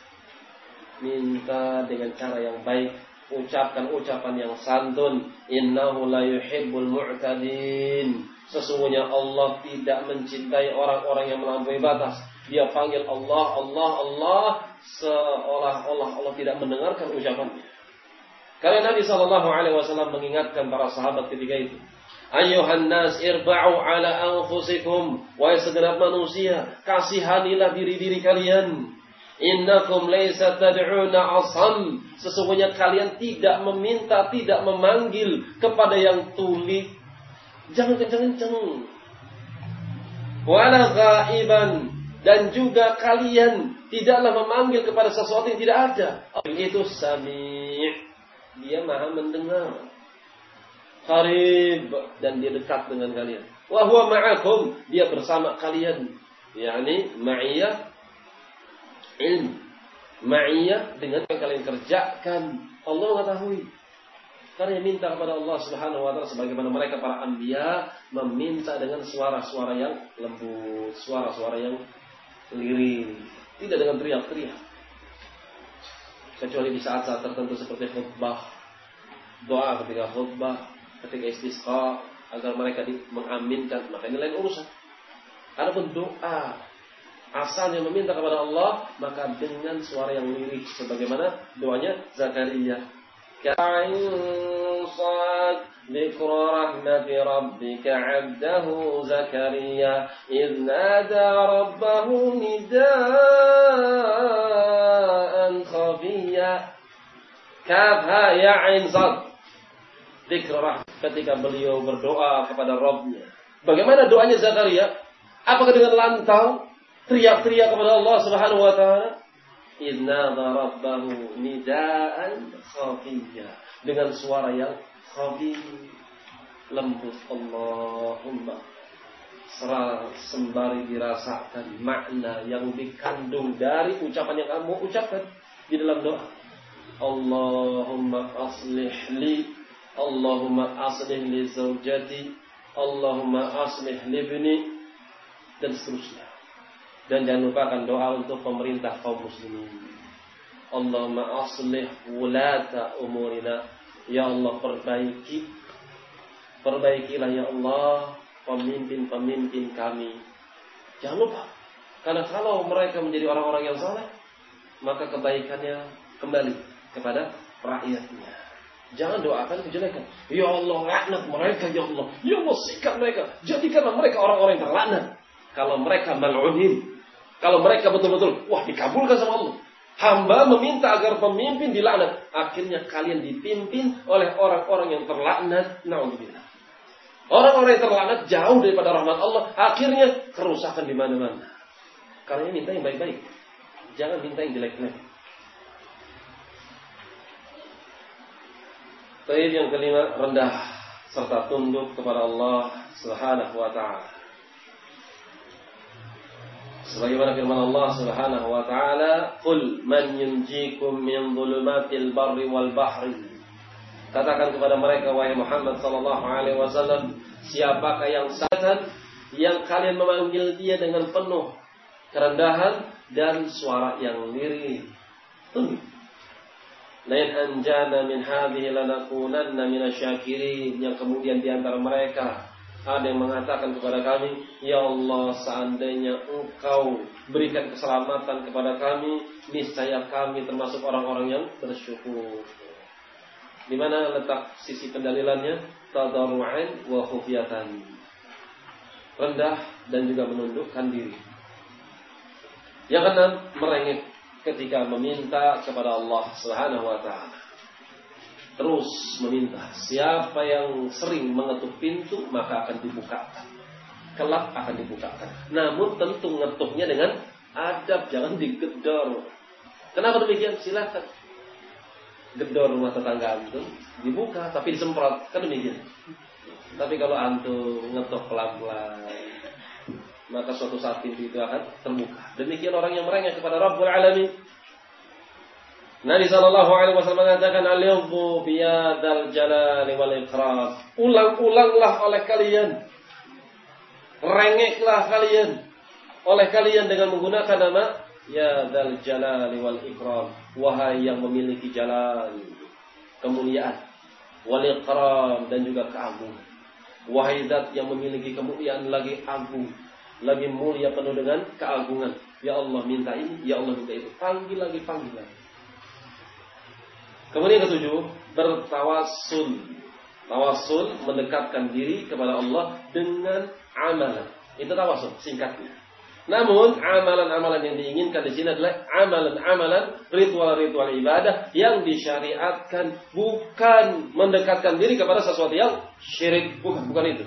Minta dengan cara yang baik, ucapkan ucapan yang santun. Innahu la yuhibbul mu'tadin. Sesungguhnya Allah tidak mencintai orang-orang yang melampaui batas. Dia panggil Allah, Allah, Allah, seolah-olah Allah tidak mendengarkan ucapannya. Karena Nabi SAW mengingatkan para sahabat ketika itu, Ayyuhan nas irba'u ala anfusikum, wahai segenap manusia, kasihanilah diri-diri kalian. Innakum laysa tad'una asam, sesungguhnya kalian tidak meminta, tidak memanggil kepada yang tuli. Jangan kencang-kencang. Wala ghaiban, dan juga kalian tidaklah memanggil kepada sesuatu yang tidak ada. Itu sami', dia maha mendengar. Qarib, dan dia dekat dengan kalian. Wa huwa ma'akum, dia bersama kalian. Yani ma'iyah ilmu. Ma'iyah dengan yang kalian kerjakan. Allah mengetahui. Karena minta kepada Allah Subhanahu wa taala sebagaimana mereka para anbiya meminta dengan suara-suara yang lembut, suara-suara yang lirih, tidak dengan teriak-teriak. Kecuali di saat-saat tertentu seperti khutbah, doa ketika khutbah, ketika istisqa, agar mereka mengaminkan, maka ini lain urusan. Adapun doa asalnya meminta kepada Allah, maka dengan suara yang lirih sebagaimana doanya Zakaria. Ka'insan Dhikra rahmati rabbika 'abdahu Zakaria idh nada rabbahu nidaan khafiyya. Kaf ha ya ain sad. Dzikra, ketika beliau berdoa kepada Rabb-Nya. Bagaimana doanya Zakaria? Apakah dengan lantang teriak-teriak kepada Allah Subhanahu wa taala? Idh nada rabbahu nidaan khafiyya, dengan suara yang khafi, lembut. Allahumma, sembari dirasakan makna yang dikandung dari ucapan yang kamu ucapkan di dalam doa. Allahumma aslih li, Allahumma aslih li zawjati, Allahumma aslih li ibni, dan seterusnya. Dan jangan lupakan doa untuk pemerintah kaum muslimin. Allahumma aslih wulata umurina, ya Allah perbaikilah ya Allah pemimpin-pemimpin kami. Jangan lupa, karena kalau mereka menjadi orang-orang yang saleh, maka kebaikannya kembali kepada rakyatnya. Jangan doakan kejelekan. Ya Allah, laknat mereka, ya Allah. Ya Allah, sikap mereka, jadikanlah mereka orang-orang yang terlaknat. Kalau mereka mal'unin, kalau mereka betul-betul dikabulkan sama Allah. Hamba meminta agar pemimpin dilaknat. Akhirnya kalian dipimpin oleh orang-orang yang terlaknat. Na'udzubillah. Orang-orang yang terlaknat jauh daripada rahmat Allah. Akhirnya kerusakan di mana-mana. Kalian minta yang baik-baik. Jangan minta yang jelek-jelek. Terakhir yang kelima, rendah serta tunduk kepada Allah Subhanahu wa ta'ala. Sebagaimana firman Allah Subhanahu wa ta'ala, "Qul man yunjikum min dhulumatil barri wal bahri." Katakan kepada mereka, wahai Muhammad sallallahu alaihi wasallam, siapakah yang kalian memanggil dia dengan penuh kerendahan dan suara yang lirih. Lain anjana min hadhihi lanakunanna minasyakirin. Yang kemudian di antara mereka ada yang mengatakan kepada kami, ya Allah, seandainya Engkau berikan keselamatan kepada kami, niscaya kami termasuk orang-orang yang bersyukur. Di mana letak sisi pendalilannya? Tadarru'an wa khufyatan. Rendah dan juga menundukkan diri. Yang keenam, merengek ketika meminta kepada Allah Subhanahu wa taala. Terus meminta. Siapa yang sering mengetuk pintu, maka akan dibukakan. Kelak akan dibukakan. Namun tentu ngetuknya dengan adab, jangan digedor. Kenapa demikian? Silakan. Gedor rumah tetangga antum, dibuka tapi disemprot, kan demikian. Tapi kalau antum ngetuk pelan-pelan, maka suatu saat pintu itu akan terbuka. Demikian orang yang merengek kepada Rabbul Alamin. Nabi SAW mengatakan, al-yadhu biyadal jalali wal ikram. Ulang-ulanglah oleh kalian, rengeklah kalian oleh kalian dengan menggunakan nama ya dzal jalali wal ikram, wahai yang memiliki jalal, kemuliaan, wal ikram, dan juga keagungan. Wahai zat yang memiliki kemuliaan lagi agung, lagi mulia, penuh dengan keagungan. Ya Allah minta ini, ya Allah minta itu. Panggil lagi, panggil lagi. Kemudian ketujuh, bertawassul. Tawassul, mendekatkan diri kepada Allah dengan amalan. Itu tawassul singkatnya. Namun amalan-amalan yang diinginkan di sini adalah amalan-amalan ritual-ritual ibadah yang disyariatkan, bukan mendekatkan diri kepada sesuatu yang syirik, bukan itu.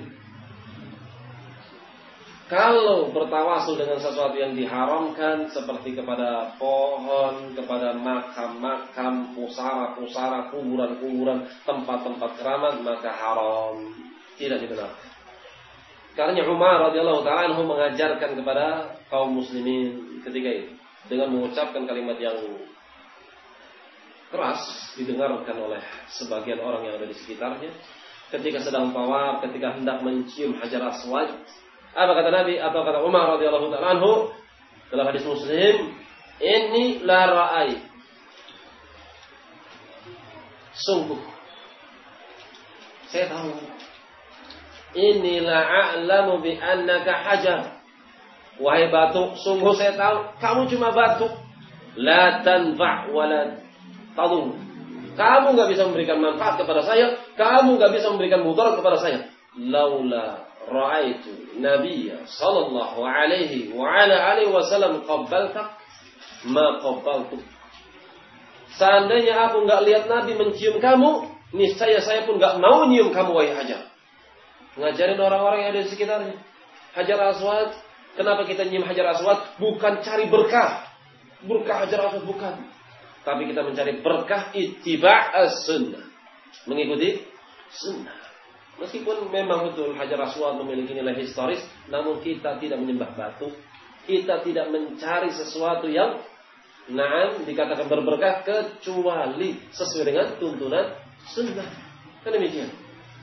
Kalau bertawasul dengan sesuatu yang diharamkan seperti kepada pohon, kepada makam-makam, pusara-pusara, kuburan-kuburan, tempat-tempat keramat, maka haram, tidak dibenarkan. Karena Umar radhiyallahu ta'ala anhu mengajarkan kepada kaum muslimin ketika itu dengan mengucapkan kalimat yang keras, didengarkan oleh sebagian orang yang ada di sekitarnya ketika sedang tawaf, ketika hendak mencium Hajar Aswad. Apa kata Nabi atau kata Umar radhiyallahu ta'ala anhu dalam hadis Muslim, "Inni la ra'ai." Sungguh saya tahu, inni la'alamu bi annaka hajar. Wahai batu, sungguh saya tahu kamu cuma batu. La tanfa' wa la tadur. Kamu enggak bisa memberikan manfaat kepada saya, kamu enggak bisa memberikan mudarat kepada saya. Laula ra'aitu nabiyya sallallahu alaihi wa ala alihi wasallam qabbaltak ma qabbaltu. Seandainya aku enggak lihat Nabi mencium kamu, niscaya saya pun enggak mau nyium kamu, wahai Hajar. Ngajarin orang-orang yang ada di sekitarnya. Hajar Aswad, kenapa kita nyium Hajar Aswad? Bukan cari berkah. Berkah Hajar Aswad bukan. Tapi kita mencari berkah ittiba' as-sunnah. Mengikuti sunnah. Meskipun memang betul Hajar Aswad memiliki nilai historis, namun kita tidak menyembah batu. Kita tidak mencari sesuatu yang dikatakan berberkah kecuali sesuai dengan tuntunan sunnah. Kan demikian.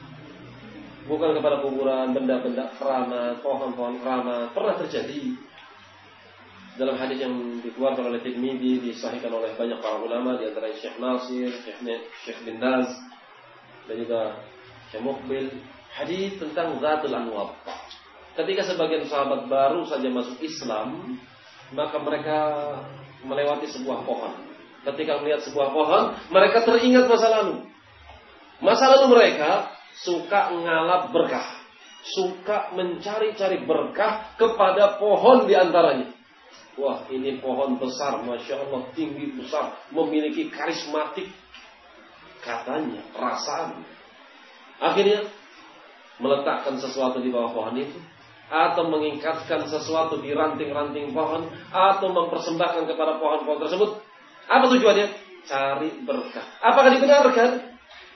Bukan kepada kuburan, benda-benda keramat, pohon-pohon keramat. Pernah terjadi dalam hadis yang dikeluarkan oleh Tirmidzi, disahihkan oleh banyak para ulama, di antara Syekh Nasir, Syekh bin Baz, dan juga Syekh Muqbil, hadis tentang Zatul Anwar. Ketika sebagian sahabat baru saja masuk Islam, maka mereka melewati sebuah pohon. Ketika melihat sebuah pohon, mereka teringat masa lalu. Masa lalu mereka suka ngalap berkah, suka mencari-cari berkah kepada pohon di antaranya. Wah, ini pohon besar, Masya Allah, tinggi besar, memiliki karismatik, katanya, perasaan. Akhirnya meletakkan sesuatu di bawah pohon itu, atau mengikatkan sesuatu di ranting-ranting pohon, atau mempersembahkan kepada pohon-pohon tersebut. Apa tujuannya? Cari berkah. Apakah dibenarkan?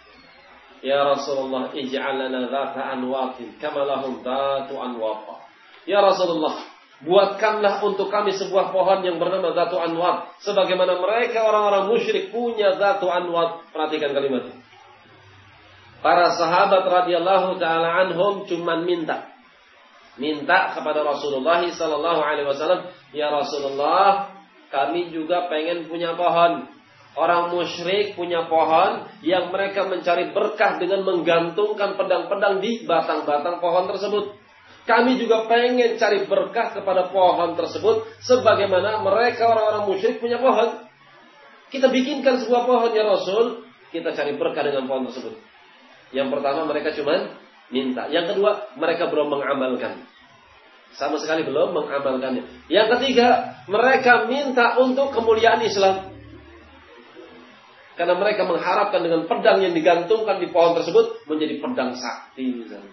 Ya Rasulullah, ij'al lana dhata anwatin kama lahum dhatu anwata. Ya Rasulullah, buatkanlah untuk kami sebuah pohon yang bernama Dhatu Anwat, sebagaimana mereka orang-orang musyrik punya Dhatu Anwat. Perhatikan kalimat ini. Para sahabat radhiyallahu taala anhum cuman minta kepada Rasulullah sallallahu alaihi wasallam, Ya Rasulullah, kami juga pengen punya pohon. Orang musyrik punya pohon yang mereka mencari berkah dengan menggantungkan pedang-pedang di batang-batang pohon tersebut. Kami juga pengen cari berkah kepada pohon tersebut sebagaimana mereka orang-orang musyrik punya pohon. Kita bikinkan sebuah pohon ya Rasul, kita cari berkah dengan pohon tersebut. Yang pertama mereka cuma minta. Yang kedua mereka belum mengamalkan. Sama sekali belum mengamalkannya. Yang ketiga mereka minta untuk kemuliaan Islam. Karena mereka mengharapkan dengan pedang yang digantungkan di pohon tersebut menjadi pedang sakti misalnya.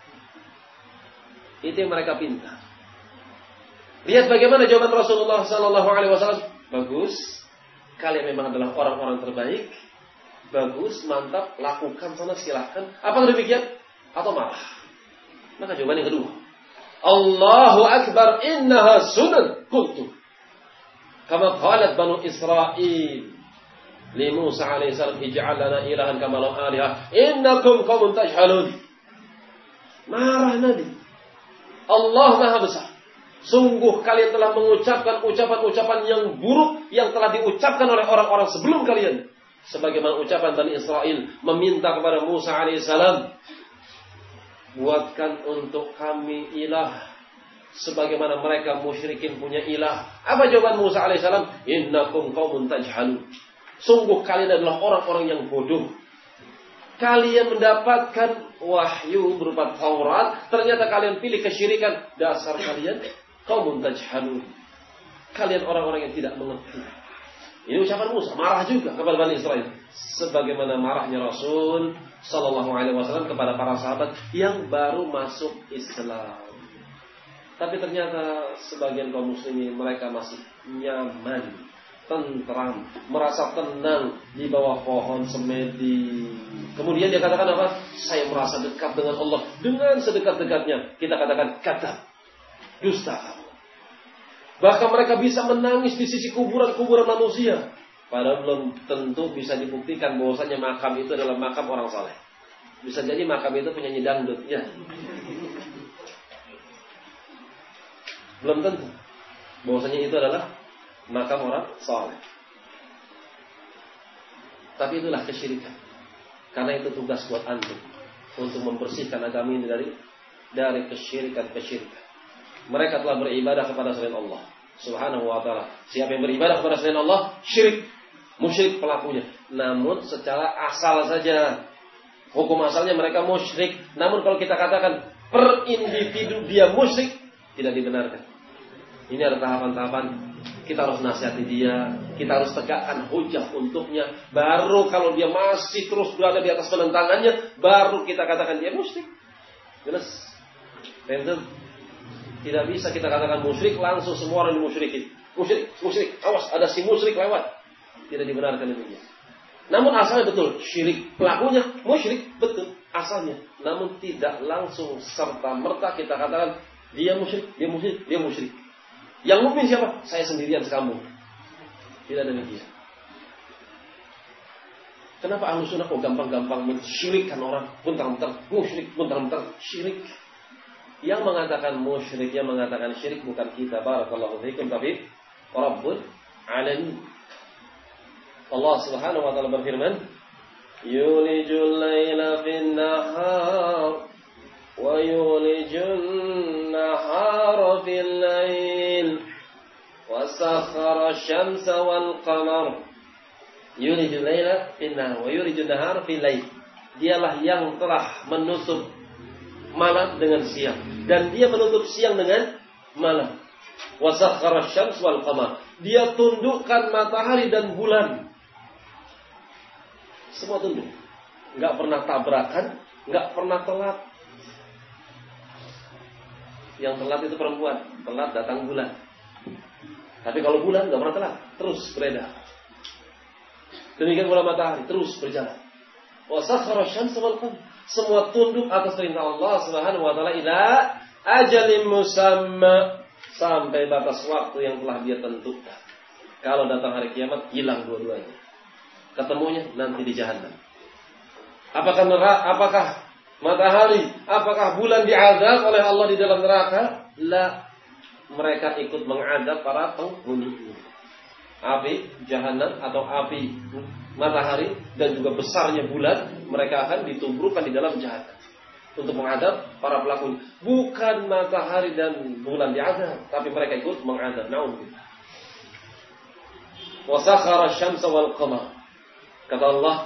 Itu yang mereka pinta. Lihat bagaimana jawaban Rasulullah SAW. Bagus, kalian memang adalah orang-orang terbaik. Bagus, mantap, lakukan sana silahkan. Apakah demikian? Atau marah? Maka jawaban yang kedua. Allahu Akbar, innaha sunan kuntu. Kama qalat Banu Israel. Li Musa alaihissalam ij'al lana ilahan kama lahum alihah innakum qaumun tajhalun. Marah Nabi. Allah Maha Besar. Sungguh kalian telah mengucapkan ucapan-ucapan yang buruk yang telah diucapkan oleh orang-orang sebelum kalian. Sebagaimana ucapan Bani Israel meminta kepada Musa alaihissalam, buatkan untuk kami ilah sebagaimana mereka musyrikin punya ilah. Apa jawaban Musa alaihissalam? Innakum qaumun tajhalun. Sungguh kalian adalah orang-orang yang bodoh. Kalian mendapatkan wahyu berupa Taurat, ternyata kalian pilih kesyirikan. Dasar kalian qaumun tajhalun. Kalian orang-orang yang tidak mengerti. Ini ucapan Musa, marah juga kepada Bani Israel. Sebagaimana marahnya Rasul sallallahu alaihi wasallam kepada para sahabat yang baru masuk Islam. Tapi ternyata sebagian kaum muslimin mereka masih nyaman, tentram, merasa tenang di bawah pohon semedi. Kemudian dia katakan apa? Saya merasa dekat dengan Allah. Dengan sedekat-dekatnya kita katakan kata dusta kamu. Bahkan mereka bisa menangis di sisi kuburan-kuburan manusia. Padahal belum tentu bisa dibuktikan bahwasanya makam itu adalah makam orang saleh. Bisa jadi makam itu penyanyi dangdut, ya. Belum tentu bahwasanya itu adalah makam orang saleh. Tapi itulah kesyirikan. Karena itu tugas buat antum untuk membersihkan agama ini dari kesyirikan. Mereka telah beribadah kepada selain Allah Subhanahu wa ta'ala. Siapa yang beribadah kepada selain Allah, syirik, musyrik pelakunya. Namun secara asal saja, hukum asalnya mereka musyrik. Namun kalau kita katakan per individu dia musyrik, tidak dibenarkan. Ini ada tahapan-tahapan. Kita harus nasihati dia, kita harus tegakkan hujah untuknya. Baru kalau dia masih terus berada di atas penentangannya, baru kita katakan dia musyrik. Jelas? Betul? Tidak bisa kita katakan musyrik langsung semua orang dimusyrikin. Musyrik, awas ada si musyrik lewat. Tidak dibenarkan itu. Namun asalnya betul, syirik pelakunya musyrik betul asalnya. Namun tidak langsung serta merta kita katakan dia musyrik. Yang mukmin siapa? Saya sendirian sekampung. Tidak demikian. Kenapa Ahlus Sunnah kok gampang-gampang mensyirikkan orang? Bentar-bentar musyrik, bentar-bentar syirik. Yang mengatakan musyrik, yang mengatakan syirik bukan kita, barakallahu fiikum, tapi Rabbul Alamin. Allah Subhanahu wa taala berfirman, "Yulijul laila fin nahar wa yulijun nahara fil lail wa sakhara asy-syamsa wal qamar." Yulijul laila fin nahar wa yulijun nahara fil lail. Dialah yang telah menutup malam dengan siang dan dia menutup siang dengan malam. Wa sakhara asy-syams wal qamar. Dia tundukkan matahari dan bulan. Semua tunduk. Enggak pernah tabrakan, enggak pernah telat. Yang telat itu perempuan, telat datang bulan. Tapi kalau bulan enggak pernah telat, terus beredar. Demikian pula matahari terus berjalan. Wa sakhara asy-syamsa wal qamar. Semua tunduk atas perintah Allah Subhanahu wa taala ila ajalin musamma, sampai batas waktu yang telah dia tentukan. Kalau datang hari kiamat hilang dua-duanya. Ketemunya nanti di jahanam. Apakah matahari, apakah bulan diazab oleh Allah di dalam neraka? La. mereka ikut mengadab para penghuninya. Api jahanam atau api matahari dan juga besarnya bulan, mereka akan ditumbuhkan di dalam jahanam untuk mengadab para pelakunya. Bukan matahari dan bulan diadab, tapi mereka ikut mengadab. Na'udzubillah. Wa sakhara asy-syamsa wal qamar. Kata Allah,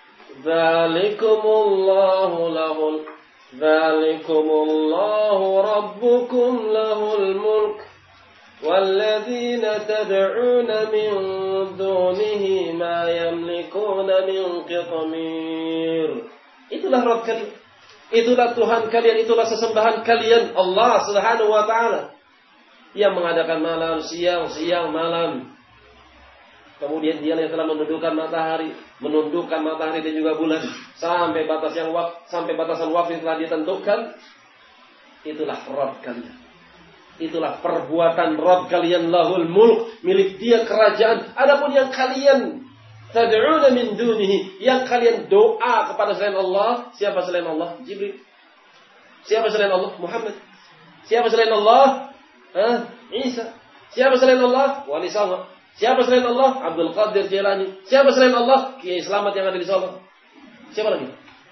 Dzalikumullahu rabbukum lahul mulk walladzina tad'una min dunihi ma yamlikuna min qitmir. Itulah Rabb kalian. Itulah Tuhan kalian, itulah sesembahan kalian, Allah Subhanahu wa taala yang mengadakan malam, siang malam. Kemudian dia yang telah menundukkan matahari dan juga bulan sampai batasan waktu yang telah ditentukan. Itulah Rabb kalian. Itulah perbuatan Rabb kalian, lahul mulk, milik dia kerajaan. Adapun yang kalian tad'una min dunihi, yang kalian doa kepada selain Allah, siapa selain Allah? Jibril. Siapa selain Allah? Muhammad. Siapa selain Allah? Isa. Siapa selain Allah? Wali Songo. Siapa selain Allah? Abdul Qadir Jailani. Siapa selain Allah? Kiai Slamet yang ada di Solo. Siapa lagi?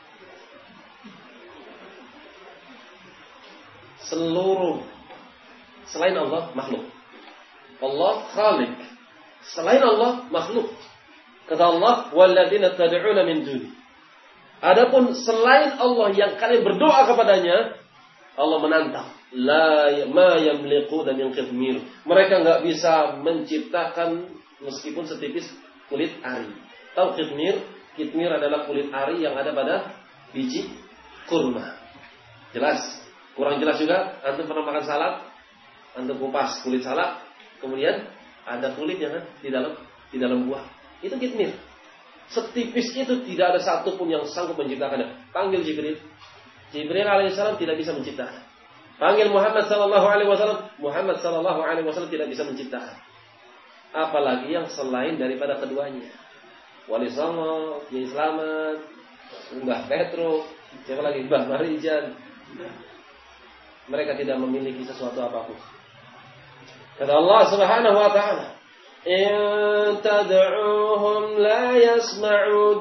Seluruh selain Allah makhluk. Allah khaliq. Selain Allah makhluk. Kata Allah, walladzina tad'una min duni. Adapun selain Allah yang kalian berdoa kepadanya, Allah menantang. La ma yamliquna min qitmir. Mereka enggak bisa menciptakan meskipun setipis kulit ari. Tahu qitmir? Qitmir adalah kulit ari yang ada pada biji kurma. Jelas? Kurang jelas juga? Antum pernah makan salad? Antum kupas kulit salad, kemudian ada kulitnya kan di dalam buah. Itu qitmir. Setipis itu tidak ada satupun yang sanggup menciptakannya. Panggil Jibril. Jibril alaihissalam tidak bisa menciptakan. Panggil Muhammad sallallahu alaihi wasallam. Muhammad sallallahu alaihi wasallam tidak bisa menciptakan. Apalagi yang selain daripada keduanya. Wali Songo, Kiai Slamet, Mbah Petro, siapa lagi? Mbah Marijan. Mereka tidak memiliki sesuatu apapun. Kata Allah Subhanahu wa taala, "In tad'uuhum la yasma'u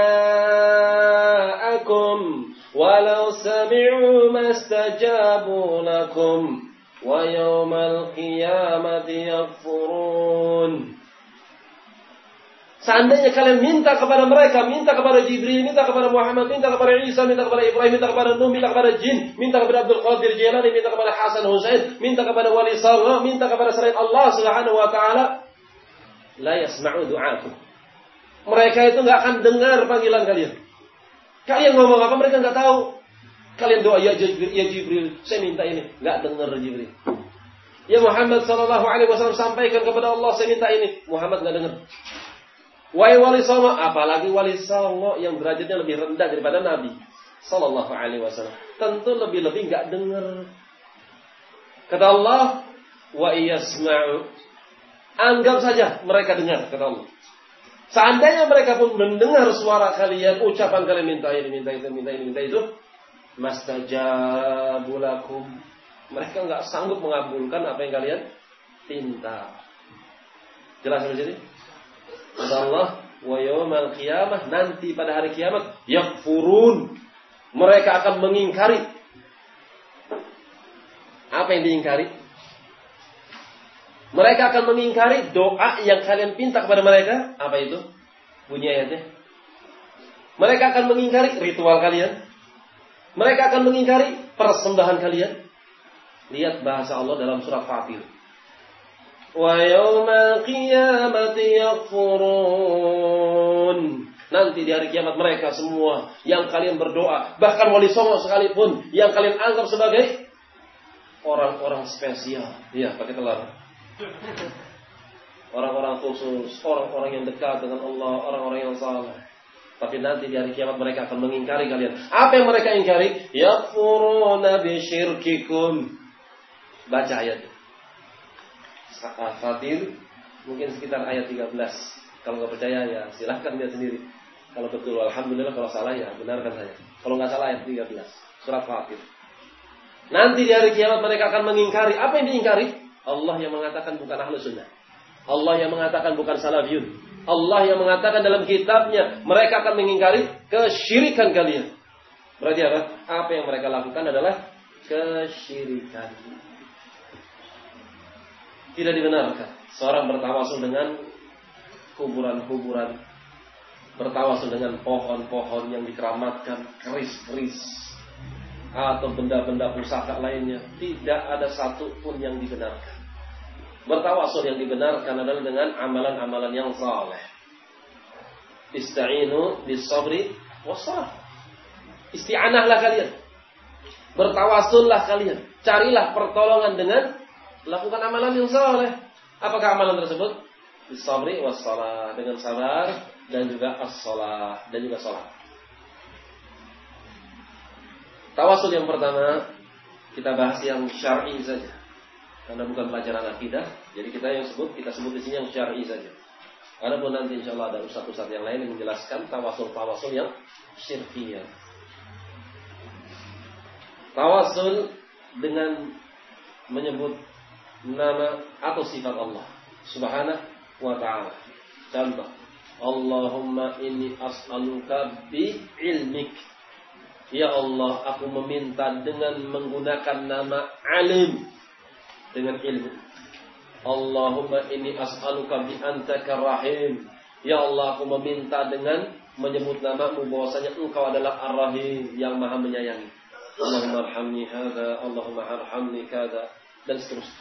du'aakum walau sami'u mastajabu lakum wa yawmal qiyamati yakfurun." Seandainya kalian minta kepada mereka, minta kepada Jibril, minta kepada Muhammad, minta kepada Isa, minta kepada Ibrahim, minta kepada Nuh, minta kepada jin, minta kepada Abdul Qadir Jailani, minta kepada Hasan Husain, minta kepada Wali Songo, minta kepada selain Allah Subhanahu wa taala, la yasma'u du'aakum. Mereka itu enggak akan dengar panggilan kalian. Kalian ngomong apa mereka enggak tahu. Kalian doa ya Jibril, saya minta ini, enggak dengar Jibril. Ya Muhammad sallallahu alaihi wasallam sampaikan kepada Allah saya minta ini, Muhammad enggak dengar. Wali Songo, apalagi Wali Songo yang derajatnya lebih rendah daripada Nabi sallallahu alaihi wasallam, tentu lebih-lebih enggak dengar. Kata Allah, wa iyasma'u, anggap saja mereka dengar, kata Allah. Seandainya mereka pun mendengar suara kalian, ucapan kalian minta ini, minta itu, mastajabu lakum, mereka enggak sanggup mengabulkan apa yang kalian minta. Jelas sampai sini? Kata Allah, wa yawmal qiyamah, nanti pada hari kiamat, yakfurun, mereka akan mengingkari. Apa yang diingkari? Mereka akan mengingkari doa yang kalian pinta kepada mereka. Apa itu? Bunyi ayatnya. Mereka akan mengingkari ritual kalian. Mereka akan mengingkari persembahan kalian. Lihat bahasa Allah dalam surat Fatir. Wa yawmal qiyamati yakfurun. Nanti di hari kiamat mereka semua yang kalian berdoa, bahkan Wali Songo sekalipun yang kalian anggap sebagai orang-orang spesial. Iya, pakai telur. Orang-orang khusus, orang-orang yang dekat dengan Allah, orang-orang yang saleh. Tapi nanti di hari kiamat mereka akan mengingkari kalian. Apa yang mereka ingkari? Yakfuruna bi syirkikum. Baca ayat Fatir, mungkin sekitar ayat 13. Kalau nggak percaya ya silahkan lihat sendiri. Kalau betul alhamdulillah, kalau salah ya benarkan saya. Kalau nggak salah ayat 13 surat Fatir. Nanti di hari kiamat mereka akan mengingkari. Apa yang diingkari? Allah yang mengatakan bukan ahlu sunnah. Allah yang mengatakan bukan salafiyun. Allah yang mengatakan dalam kitabnya mereka akan mengingkari kesyirikan kalian. Berarti apa? Apa yang mereka lakukan adalah kesyirikan. Tidak dibenarkan seorang bertawasul dengan kuburan-kuburan, bertawasul dengan pohon-pohon yang dikeramatkan, keris-keris, atau benda-benda pusaka lainnya. Tidak ada satu pun yang dibenarkan. Bertawasul yang dibenarkan adalah dengan amalan-amalan yang saleh. Ista'inu bis-sabri was-salah. Isti'anahlah kalian. Bertawasullah kalian. Carilah pertolongan dengan lakukan amalan yang saleh. Apakah amalan tersebut? Bis-sabri was-salah, dengan sabar dan juga as-salah, dan juga salat. Tawasul yang pertama kita bahas yang syar'i saja. Karena bukan pelajaran akidah, jadi kita sebut di sini yang syar'i saja. Adapun nanti insyaallah ada ustaz-ustaz yang lain yang menjelaskan tawasul yang syirkiyah. Tawasul dengan menyebut nama atau sifat Allah Subhanahu wa ta'ala. Contoh, Allahumma inni as'aluka bi ilmik. Ya Allah, aku meminta dengan menggunakan nama alim, dengan ilmu. Allahumma inni as'aluka bi antaka rahim. Ya Allah, aku meminta dengan menyebut namamu bahwasanya engkau adalah ar-rahim, yang maha menyayangi. Allahumma arhamni hadza, Allahumma arhamni kadza, dan seterusnya.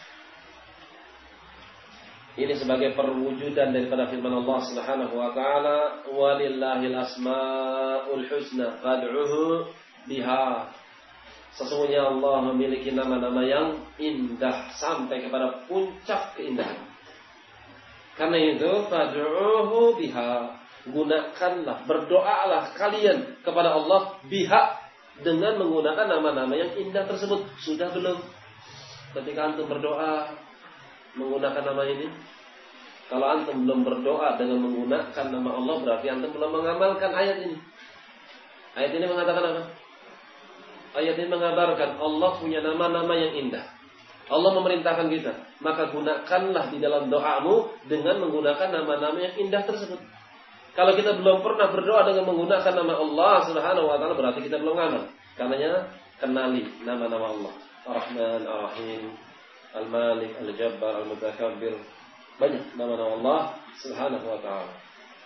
Ini sebagai perwujudan daripada firman Allah Subhanahu wa taala, walillahil asmaul husna fad'uhu biha. Sesungguhnya Allah memiliki nama-nama yang indah sampai kepada puncak keindahan. Karena itu fad'uhu biha, gunakanlah, berdoalah kalian kepada Allah biha, dengan menggunakan nama-nama yang indah tersebut. Sudah belum? Ketika antum berdoa menggunakan nama ini, kalau antum belum berdoa dengan menggunakan nama Allah, berarti antum belum mengamalkan ayat ini. Ayat ini mengatakan apa? Ayat ini mengabarkan Allah punya nama-nama yang indah. Allah memerintahkan kita, maka gunakanlah di dalam doamu dengan menggunakan nama-nama yang indah tersebut. Kalau kita belum pernah berdoa dengan menggunakan nama Allah Subhanahu wa taala, berarti kita belum ngamal. Karenanya kenali nama-nama Allah. Ar-Rahman, Ar-Rahim, Al-Malik, Al-Jabbar, Al-Mutakabbir. Banyak nama-nama Allah Subhanahu wa taala.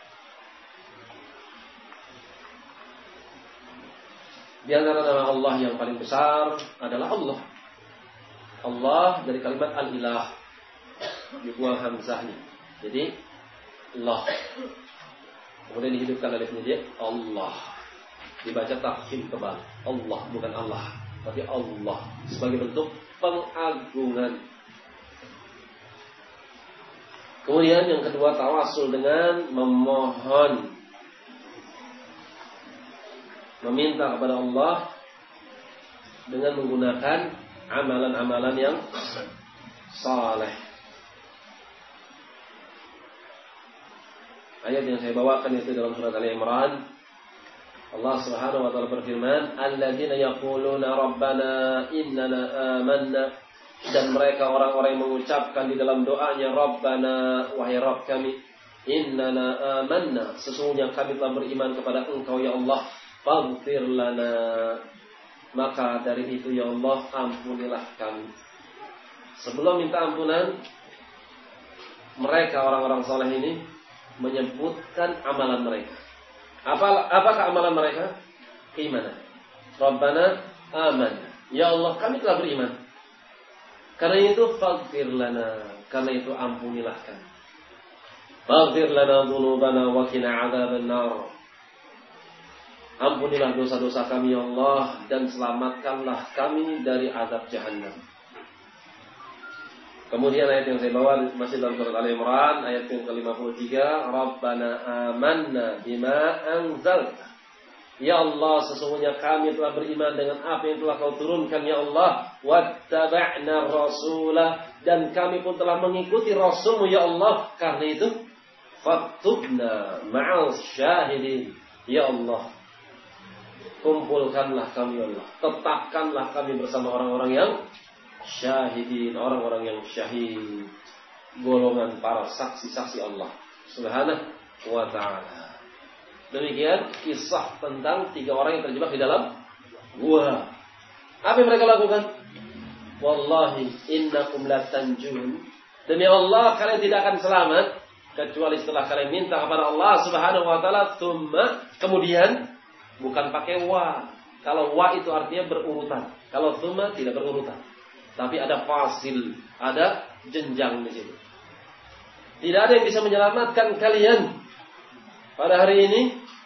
Di antara nama Allah yang paling besar adalah Allah. Allah dari kalimat al-ilah, dibuang hamzahnya. Jadi Allah. Kemudian dihidupkan alifnya, dia Allah. Dibaca tafkhim kebal. Allah, bukan Allah, tapi Allah, sebagai bentuk pengagungan. Kemudian yang kedua, tawasul dengan memohon, meminta kepada Allah dengan menggunakan amalan-amalan yang saleh. Ayat yang saya bawakan itu dalam surat Ali Imran. Allah Subhanahu wa taala berfirman, "Alladzina yaquluna rabbana innana amanna." Dan mereka orang-orang yang mengucapkan di dalam doanya, Rabbana, wahai Rabb kami, innana amanna, sesungguhnya kami telah beriman kepada Engkau ya Allah, faghfir lana, maka dari itu ya Allah ampunilah kami. Sebelum minta ampunan, mereka orang-orang saleh ini menyebutkan amalan mereka. Apakah amalan mereka? Keimanan. Rabbana amanna, ya Allah kami telah beriman. Karena itu faghfir lana, karena itu ampunilah kami. Faghfir lana dzunubana wa qina adzabannar. Ampunilah dosa-dosa kami ya Allah, dan selamatkanlah kami dari azab jahannam. Kemudian ayat yang saya bawa masih dalam surat Ali Imran, ayat yang ke-53, Rabbana amanna bima anzalta. Ya Allah, sesungguhnya kami telah beriman dengan apa yang telah Kau turunkan ya Allah, wattaba'na rasulah, dan kami pun telah mengikuti Rasul-Mu ya Allah. Karena itu faktubna ma'al syahidin. Ya Allah, kumpulkanlah kami ya Allah, tetapkanlah kami bersama orang-orang yang syahidin, orang-orang yang syahid, golongan para saksi-saksi Allah Subhanahu wa ta'ala. Demikian kisah tentang 3 orang yang terjebak di dalam gua. Apa yang mereka lakukan? Wallahi innakum latanjun. Demi Allah kalian tidak akan selamat kecuali setelah kalian minta kepada Allah Subhanahu wa ta'ala. Kemudian bukan pakai wa. Kalau wa itu artinya berurutan. Kalau thumma tidak berurutan. Tapi ada fasil, ada jenjang di situ. Tidak ada yang bisa menyelamatkan kalian pada hari ini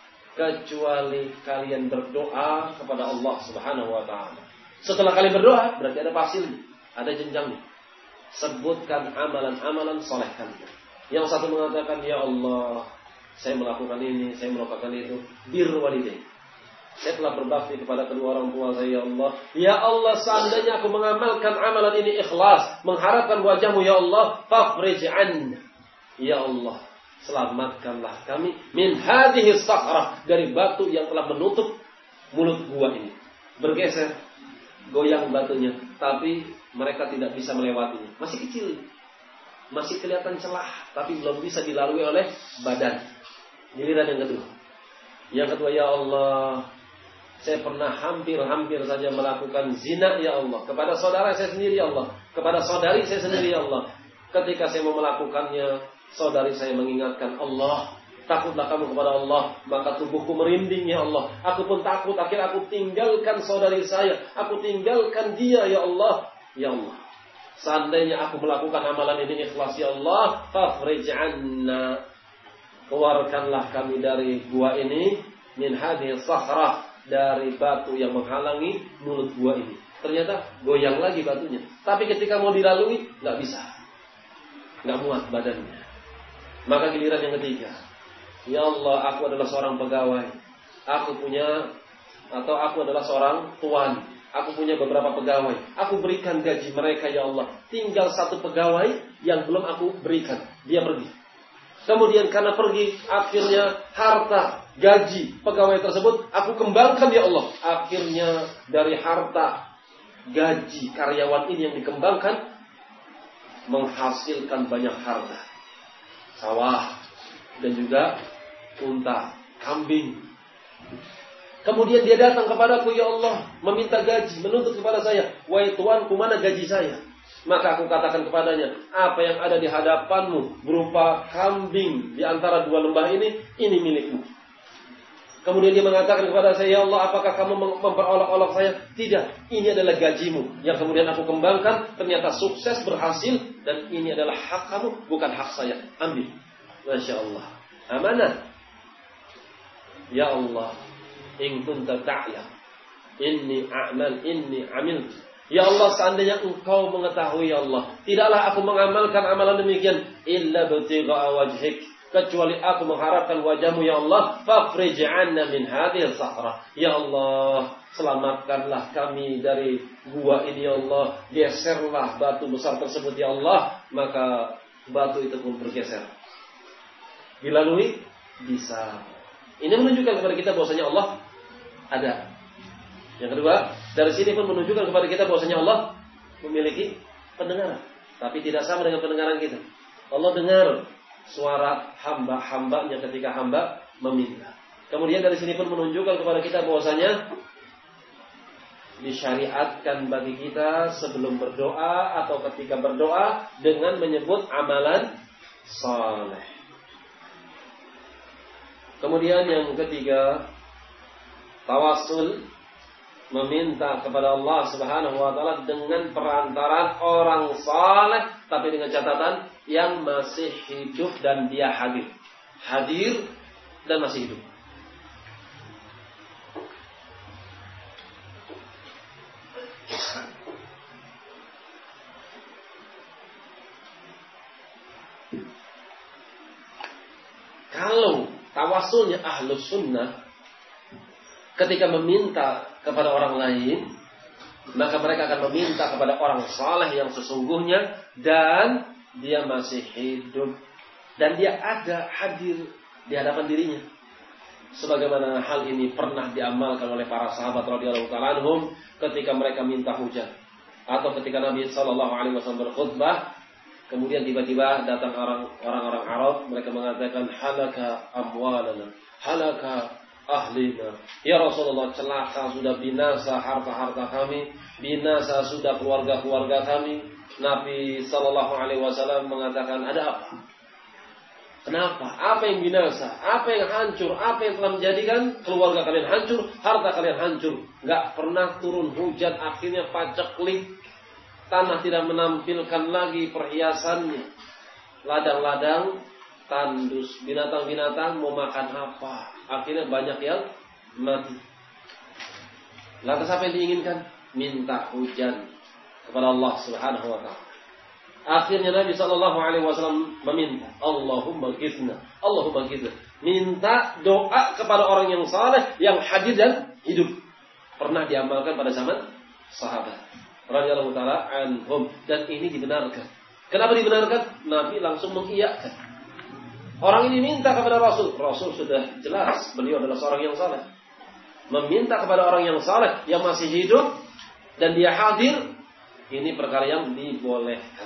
kecuali kalian berdoa kepada Allah Subhanahu wa ta'ala. Setelah kalian berdoa berarti ada fasilnya, ada jenjangnya. Sebutkan amalan-amalan soleh kalian. Yang satu mengatakan, ya Allah, saya melakukan ini, saya melakukan itu. Birrul walidain. Saya telah berbakti kepada kedua orang tua saya, ya Allah. Ya Allah, seandainya aku mengamalkan amalan ini ikhlas, mengharapkan wajahmu, ya Allah, fafrij anna. Ya Allah, selamatkanlah kami min hadhihi sakhrah, dari batu yang telah menutup mulut gua ini. Bergeser, goyang batunya, tapi mereka tidak bisa melewatinya. Masih kecil, masih kelihatan celah, tapi belum bisa dilalui oleh badan. Giliran yang kedua. Yang kedua, ya Allah, saya pernah hampir saja melakukan zina, ya Allah. Kepada saudara saya sendiri, ya Allah. Kepada saudari saya sendiri, ya Allah. Ketika saya mau melakukannya, saudari saya mengingatkan, Allah, takutlah kamu kepada Allah. Maka tubuhku merinding, ya Allah. Aku pun takut, akhirnya aku tinggalkan saudari saya. Aku tinggalkan dia, ya Allah. Ya Allah, seandainya aku melakukan amalan ini ikhlas, ya Allah, fafrij anna, keluarkanlah kami dari gua ini, min hadhihi sakhrah, dari batu yang menghalangi mulut gua ini. Ternyata goyang lagi batunya. Tapi ketika mau dilalui, nggak bisa, nggak muat badannya. Maka giliran yang ketiga, ya Allah, aku adalah seorang pegawai. Aku adalah seorang tuan. Aku punya beberapa pegawai. Aku berikan gaji mereka, ya Allah. Tinggal satu pegawai yang belum aku berikan. Dia pergi. Kemudian karena pergi, akhirnya harta, gaji pegawai tersebut aku kembangkan, ya Allah. Akhirnya dari harta, gaji karyawan ini yang dikembangkan, menghasilkan banyak harta. Sawah, dan juga unta, kambing. Kemudian dia datang kepadaku, ya Allah, meminta gaji, menuntut kepada saya, wahai tuanku, mana gaji saya? Maka aku katakan kepadanya, apa yang ada di hadapanmu berupa kambing di antara 2 lembah ini milikmu. Kemudian dia mengatakan kepada saya, ya Allah, apakah kamu memperolok-olok saya? Tidak, ini adalah gajimu yang kemudian aku kembangkan, ternyata sukses, berhasil, dan ini adalah hak kamu, bukan hak saya. Ambil. Masya Allah, amanah. Ya Allah, in kunta ta'lam inni amiltu. Ya Allah, seandainya engkau mengetahui, ya Allah, tidaklah aku mengamalkan amalan demikian illa btigha'a wajhik, kecuali aku mengharapkan wajahmu, ya Allah. Fafrij 'anna min hadhihi sakhrah. Ya Allah, selamatkanlah kami dari gua ini, ya Allah. Geserlah batu besar tersebut, ya Allah. Maka batu itu pun bergeser. Dilalui bisa. Ini menunjukkan kepada kita bahwasanya Allah ada. Yang kedua, dari sini pun menunjukkan kepada kita bahwasanya Allah memiliki pendengaran, tapi tidak sama dengan pendengaran kita. Allah dengar suara hamba-hambanya ketika hamba meminta. Kemudian dari sini pun menunjukkan kepada kita bahwasanya disyariatkan bagi kita sebelum berdoa atau ketika berdoa dengan menyebut amalan saleh. Kemudian yang ketiga, tawassul, meminta kepada Allah Subhanahu wa ta'ala dengan perantaraan orang saleh, tapi dengan catatan yang masih hidup dan dia hadir dan masih hidup. Kalau tawassulnya ahlus sunnah ketika meminta kepada orang lain, maka mereka akan meminta kepada orang saleh yang sesungguhnya dan dia masih hidup dan dia ada hadir di hadapan dirinya. Sebagaimana hal ini pernah diamalkan oleh para sahabat radhiyallahu ta'ala anhum ketika mereka minta hujan. Atau ketika Nabi Shallallahu Alaihi Wasallam berkhutbah, kemudian tiba-tiba datang orang-orang Arab, mereka mengatakan halaka amwalana, halaka ahlina. Ya Rasulullah, celaka sudah binasa harta-harta kami, binasa sudah keluarga-keluarga kami. Nabi Shallallahu Alaihi Wasallam mengatakan, ada apa? Kenapa? Apa yang binasa? Apa yang hancur? Apa yang telah menjadikan keluarga kalian hancur, harta kalian hancur? Gak pernah turun hujan, akhirnya paceklik. Tanah tidak menampilkan lagi perhiasannya. Ladang-ladang tandus, binatang-binatang mau makan apa? Akhirnya banyak yang mati. Lantas apa yang diinginkan? Minta hujan kepada Allah Subhanahu wa taala. Akhirnya Nabi Shallallahu Alaihi Wasallam meminta, Allahumma ghithna, Allahumma ghithna. Minta doa kepada orang yang saleh, yang hadir dan hidup. Pernah diamalkan pada zaman sahabat radhiyallahu taala anhum, dan ini dibenarkan. Kenapa dibenarkan? Nabi langsung mengiyakan. Orang ini minta kepada Rasul. Rasul sudah jelas beliau adalah seorang yang saleh. Meminta kepada orang yang saleh yang masih hidup dan dia hadir, ini perkara yang dibolehkan.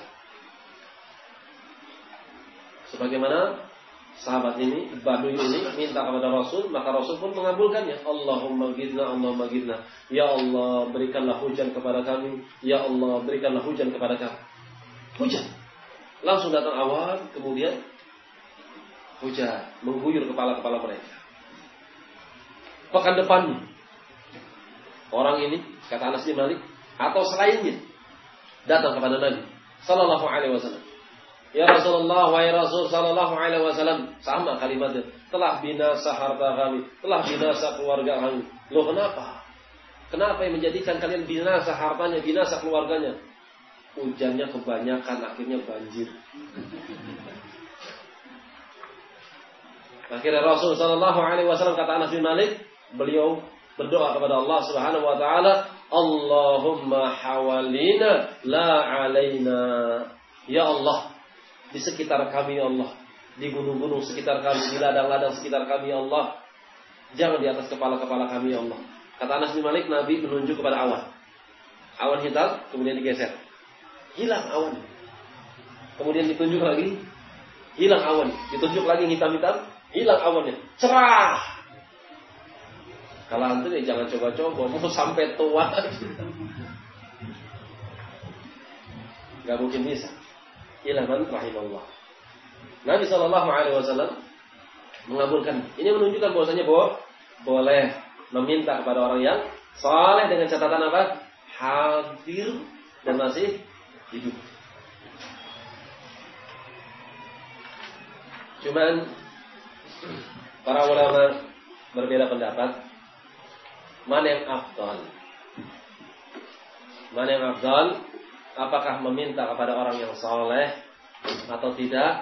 Sebagaimana sahabat ini, Badui ini minta kepada Rasul, maka Rasul pun mengabulkannya. Allahumma ghithna, Allahumma ghithna. Ya Allah, berikanlah hujan kepada kami. Ya Allah, berikanlah hujan kepada kami. Hujan. Langsung datang awan, kemudian hujan mengguyur kepala-kepala mereka. Pekan depannya, orang ini, kata Anas bin Malik, atau selainnya, datang kepada Nabi Sallallahu Alaihi Wasallam. Ya Rasulullah, wahai Rasul Sallallahu Alaihi Wasallam, sama kalimatnya. Telah binasa harta kami, telah binasa keluarga kami. Loh kenapa? Kenapa yang menjadikan kalian binasa hartanya, binasa keluarganya? Hujannya kebanyakan, akhirnya banjir. Akhirnya Rasul Sallallahu Alaihi Wasallam, kata Anas bin Malik, beliau berdoa kepada Allah Subhanahu Wa Taala, Allahumma hawalina la alaina. Ya Allah, di sekitar kami ya Allah, di gunung-gunung sekitar kami, di ladang-ladang sekitar kami ya Allah, jangan di atas kepala-kepala kami ya Allah. Kata Anas bin Malik, Nabi menunjuk kepada awan. Awan hitam, kemudian digeser, hilang awan. Kemudian ditunjuk lagi, hilang awan. Ditunjuk lagi hitam-hitam, hilang awannya, cerah. Kalau antum ya jangan coba-coba, mau sampai tua gak mungkin bisa. Ilaman rahimahullah. Nabi Shallallahu Alaihi Wasallam mengabulkan. Ini menunjukkan bahwasanya bahwa boleh meminta kepada orang yang saleh dengan catatan apa? Hadir dan masih hidup. Cuman para ulama berbeda pendapat. Mana yang afdal? Mana yang afdal? Apakah meminta kepada orang yang saleh atau tidak?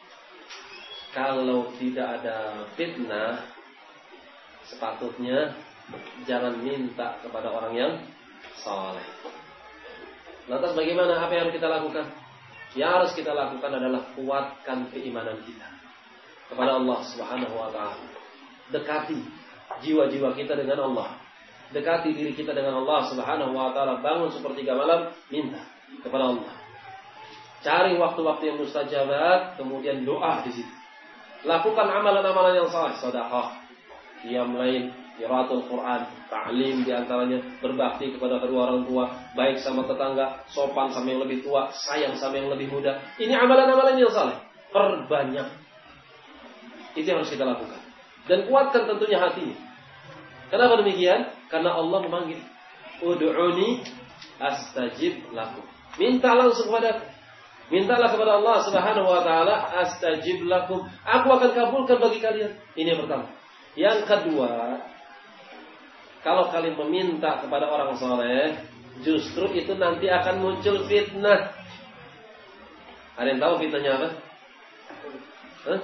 Kalau tidak ada fitnah, sepatutnya jangan minta kepada orang yang saleh. Lantas bagaimana? Apa yang harus kita lakukan? Yang harus kita lakukan adalah kuatkan keimanan kita kepada Allah Subhanahu Wa Taala. Dekati jiwa-jiwa kita dengan Allah. Dekati diri kita dengan Allah Subhanahu Wa Taala. Bangun sepertiga malam, minta kepada Allah. Cari waktu-waktu yang mustajabat, kemudian doa di situ. Lakukan amalan-amalan yang saleh, sedekah, qiyam lail, qiraatul Quran, ta'lim di antaranya, berbakti kepada kedua orang tua, baik sama tetangga, sopan sama yang lebih tua, sayang sama yang lebih muda. Ini amalan-amalan yang saleh. Perbanyak. Itu yang harus kita lakukan. Dan kuatkan tentunya hatinya. Kenapa demikian? Karena Allah memanggil, ud'uni astajib lakum. Minta langsung kepada, mintalah kepada Allah Subhanahu Wa Taala, astajib lakum. Aku akan kabulkan bagi kalian. Ini yang pertama. Yang kedua, kalau kalian meminta kepada orang saleh, justru itu nanti akan muncul fitnah. Ada yang tahu fitnahnya apa? Hah?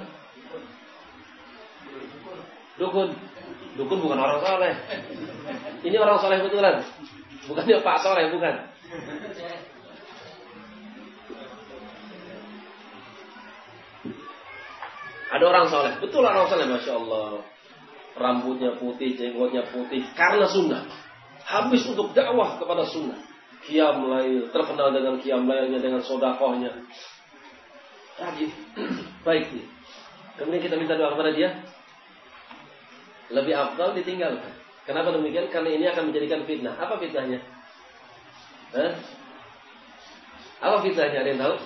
Dukun. Dukun bukan orang saleh. Ini orang saleh betulan. Bukannya Pak Saleh, bukan. Ada orang saleh, betul orang saleh, masya Allah, rambutnya putih, jenggotnya putih, karena sunnah. Habis untuk dakwah kepada sunnah. Qiyam lail, terkenal dengan qiyam lailnya, dengan sedekahnya. Rajin. Baik nih. Kemudian kita minta doa kepada dia. Lebih afdal ditinggalkan. Kenapa demikian? Karena ini akan menjadikan fitnah. Apa fitnahnya? Apa fitnahnya? Ada yang tahu?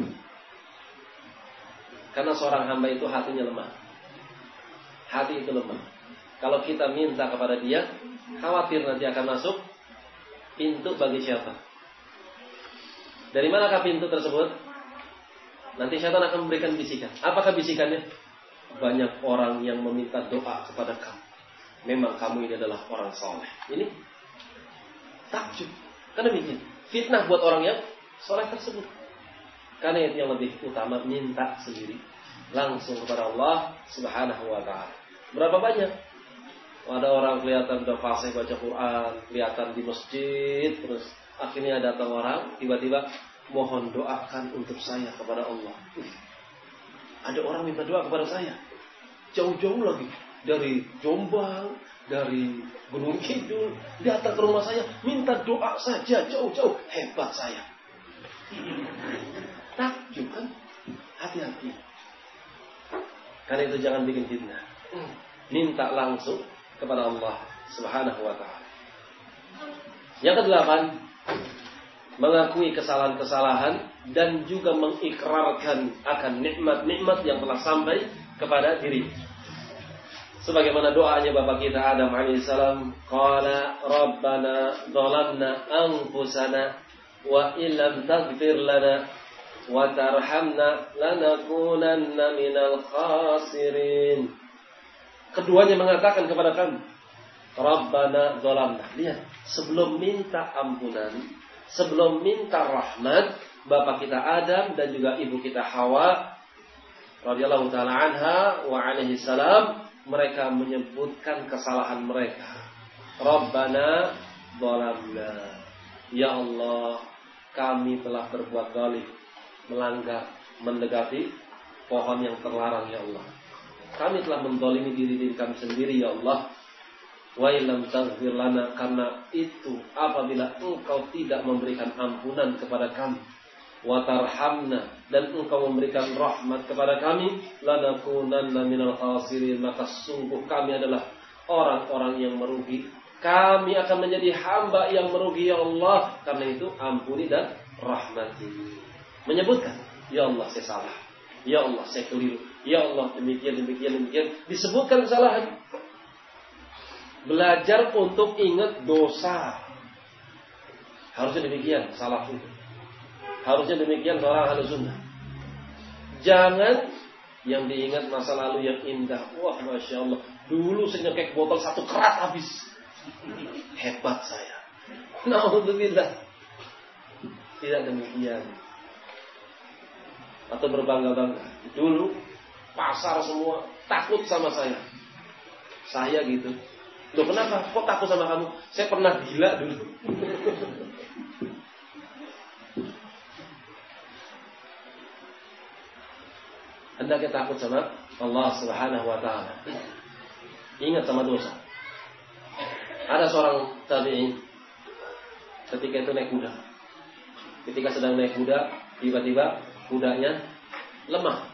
Karena seorang hamba itu hatinya lemah. Hati itu lemah. Kalau kita minta kepada dia, khawatir nanti akan masuk pintu bagi syaitan. Dari manakah pintu tersebut? Nanti syaitan akan memberikan bisikan. Apakah bisikannya? Banyak orang yang meminta doa kepada kamu. Memang kamu ini adalah orang soleh. Ini takjub. Karena demikian. Fitnah buat orang yang soleh tersebut. Karena itu yang lebih utama minta sendiri langsung kepada Allah Subhanahu wa ta'ala. Berapa banyak? Ada orang kelihatan udah fasih baca Quran, kelihatan di masjid, terus akhirnya datang orang tiba-tiba mohon doakan untuk saya kepada Allah. Ada orang minta doa kepada saya. Jauh-jauh lagi dari Jombang, dari Gunung Kidul, datang ke rumah saya minta doa saja jauh-jauh. Hebat saya. Takjub kan? Hati-hati. Karena itu jangan bikin fitnah. Minta langsung kepada Allah Subhanahu wa ta'ala. Yang kedelapan, mengakui kesalahan-kesalahan dan juga mengikrarkan akan nikmat-nikmat yang telah sampai kepada diri. Sebagaimana doanya Bapak kita Adam alaihissalam, qala rabbana dhalamna anfusana wa illam taghfir lana wa tarhamna lanakunanna minal khasirin. Keduanya mengatakan kepada kami, Rabbana dzalamna. Lihat, sebelum minta ampunan, sebelum minta rahmat, bapak kita Adam dan juga ibu kita Hawa radhiyallahu taala anha wa alaihi salam, mereka menyebutkan kesalahan mereka. Rabbana dzalamna. Ya Allah, kami telah berbuat zalim, melanggar, mendekati pohon yang terlarang ya Allah. Kami telah menzalimi diri kami sendiri ya Allah. Wa illam taghfir lana, karena itu apabila Engkau tidak memberikan ampunan kepada kami, wa tarhamna, dan Engkau memberikan rahmat kepada kami, lanakunanna minal khasirin, maka sungguh kami adalah orang-orang yang merugi. Kami akan menjadi hamba yang merugi ya Allah. Karena itu ampuni dan rahmati. Menyebutkan, ya Allah saya salah, ya Allah saya keliru, ya Allah demikian. Disebutkan kesalahan. Belajar untuk ingat dosa. Harusnya demikian salaf itu. Harusnya demikian seorang ahli sunnah. Jangan yang diingat masa lalu yang indah. Wah Masya Allah, dulu saya nyekek botol 1 kerat habis. Hebat saya. Na'udzubillah. Tidak demikian. Atau berbangga-bangga. Dulu pasar semua takut sama saya. Saya gitu. Loh kenapa? Kok takut sama kamu? Saya pernah gila dulu. Hendaknya takut sama Allah Subhanahu wa ta'ala. Ingat sama dosa. Ada seorang tabi'in ketika itu naik kuda. Ketika sedang naik kuda, tiba-tiba kudanya lemah,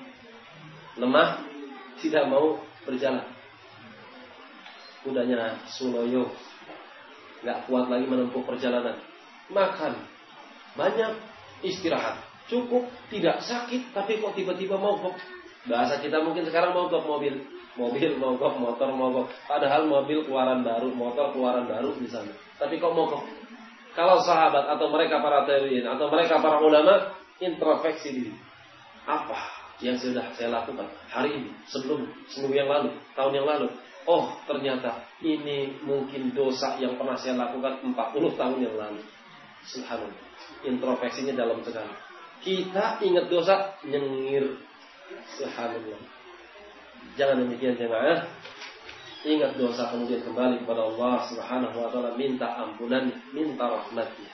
tidak mau berjalan. Kudanya suloyo, nggak kuat lagi menempuh perjalanan. Makan banyak, istirahat cukup, tidak sakit, tapi kok tiba-tiba mogok. Bahasa kita mungkin sekarang mogok mobil mogok, motor mogok. Padahal mobil keluaran baru, motor keluaran baru di sana. Tapi kok mogok? Kalau sahabat atau mereka para tabi'in atau mereka para ulama introspeksi diri. Apa yang sudah saya lakukan hari ini, sebelum seminggu yang lalu, tahun yang lalu? Oh, ternyata ini mungkin dosa yang pernah saya lakukan 40 tahun yang lalu. Subhanallah. Introspeksinya dalam sekali. Kita ingat dosa, nyengir. Subhanallah. Jangan demikian jemaah. Ingat dosa kemudian kembali kepada Allah Subhanahu wa ta'ala, minta ampunan, minta rahmatnya.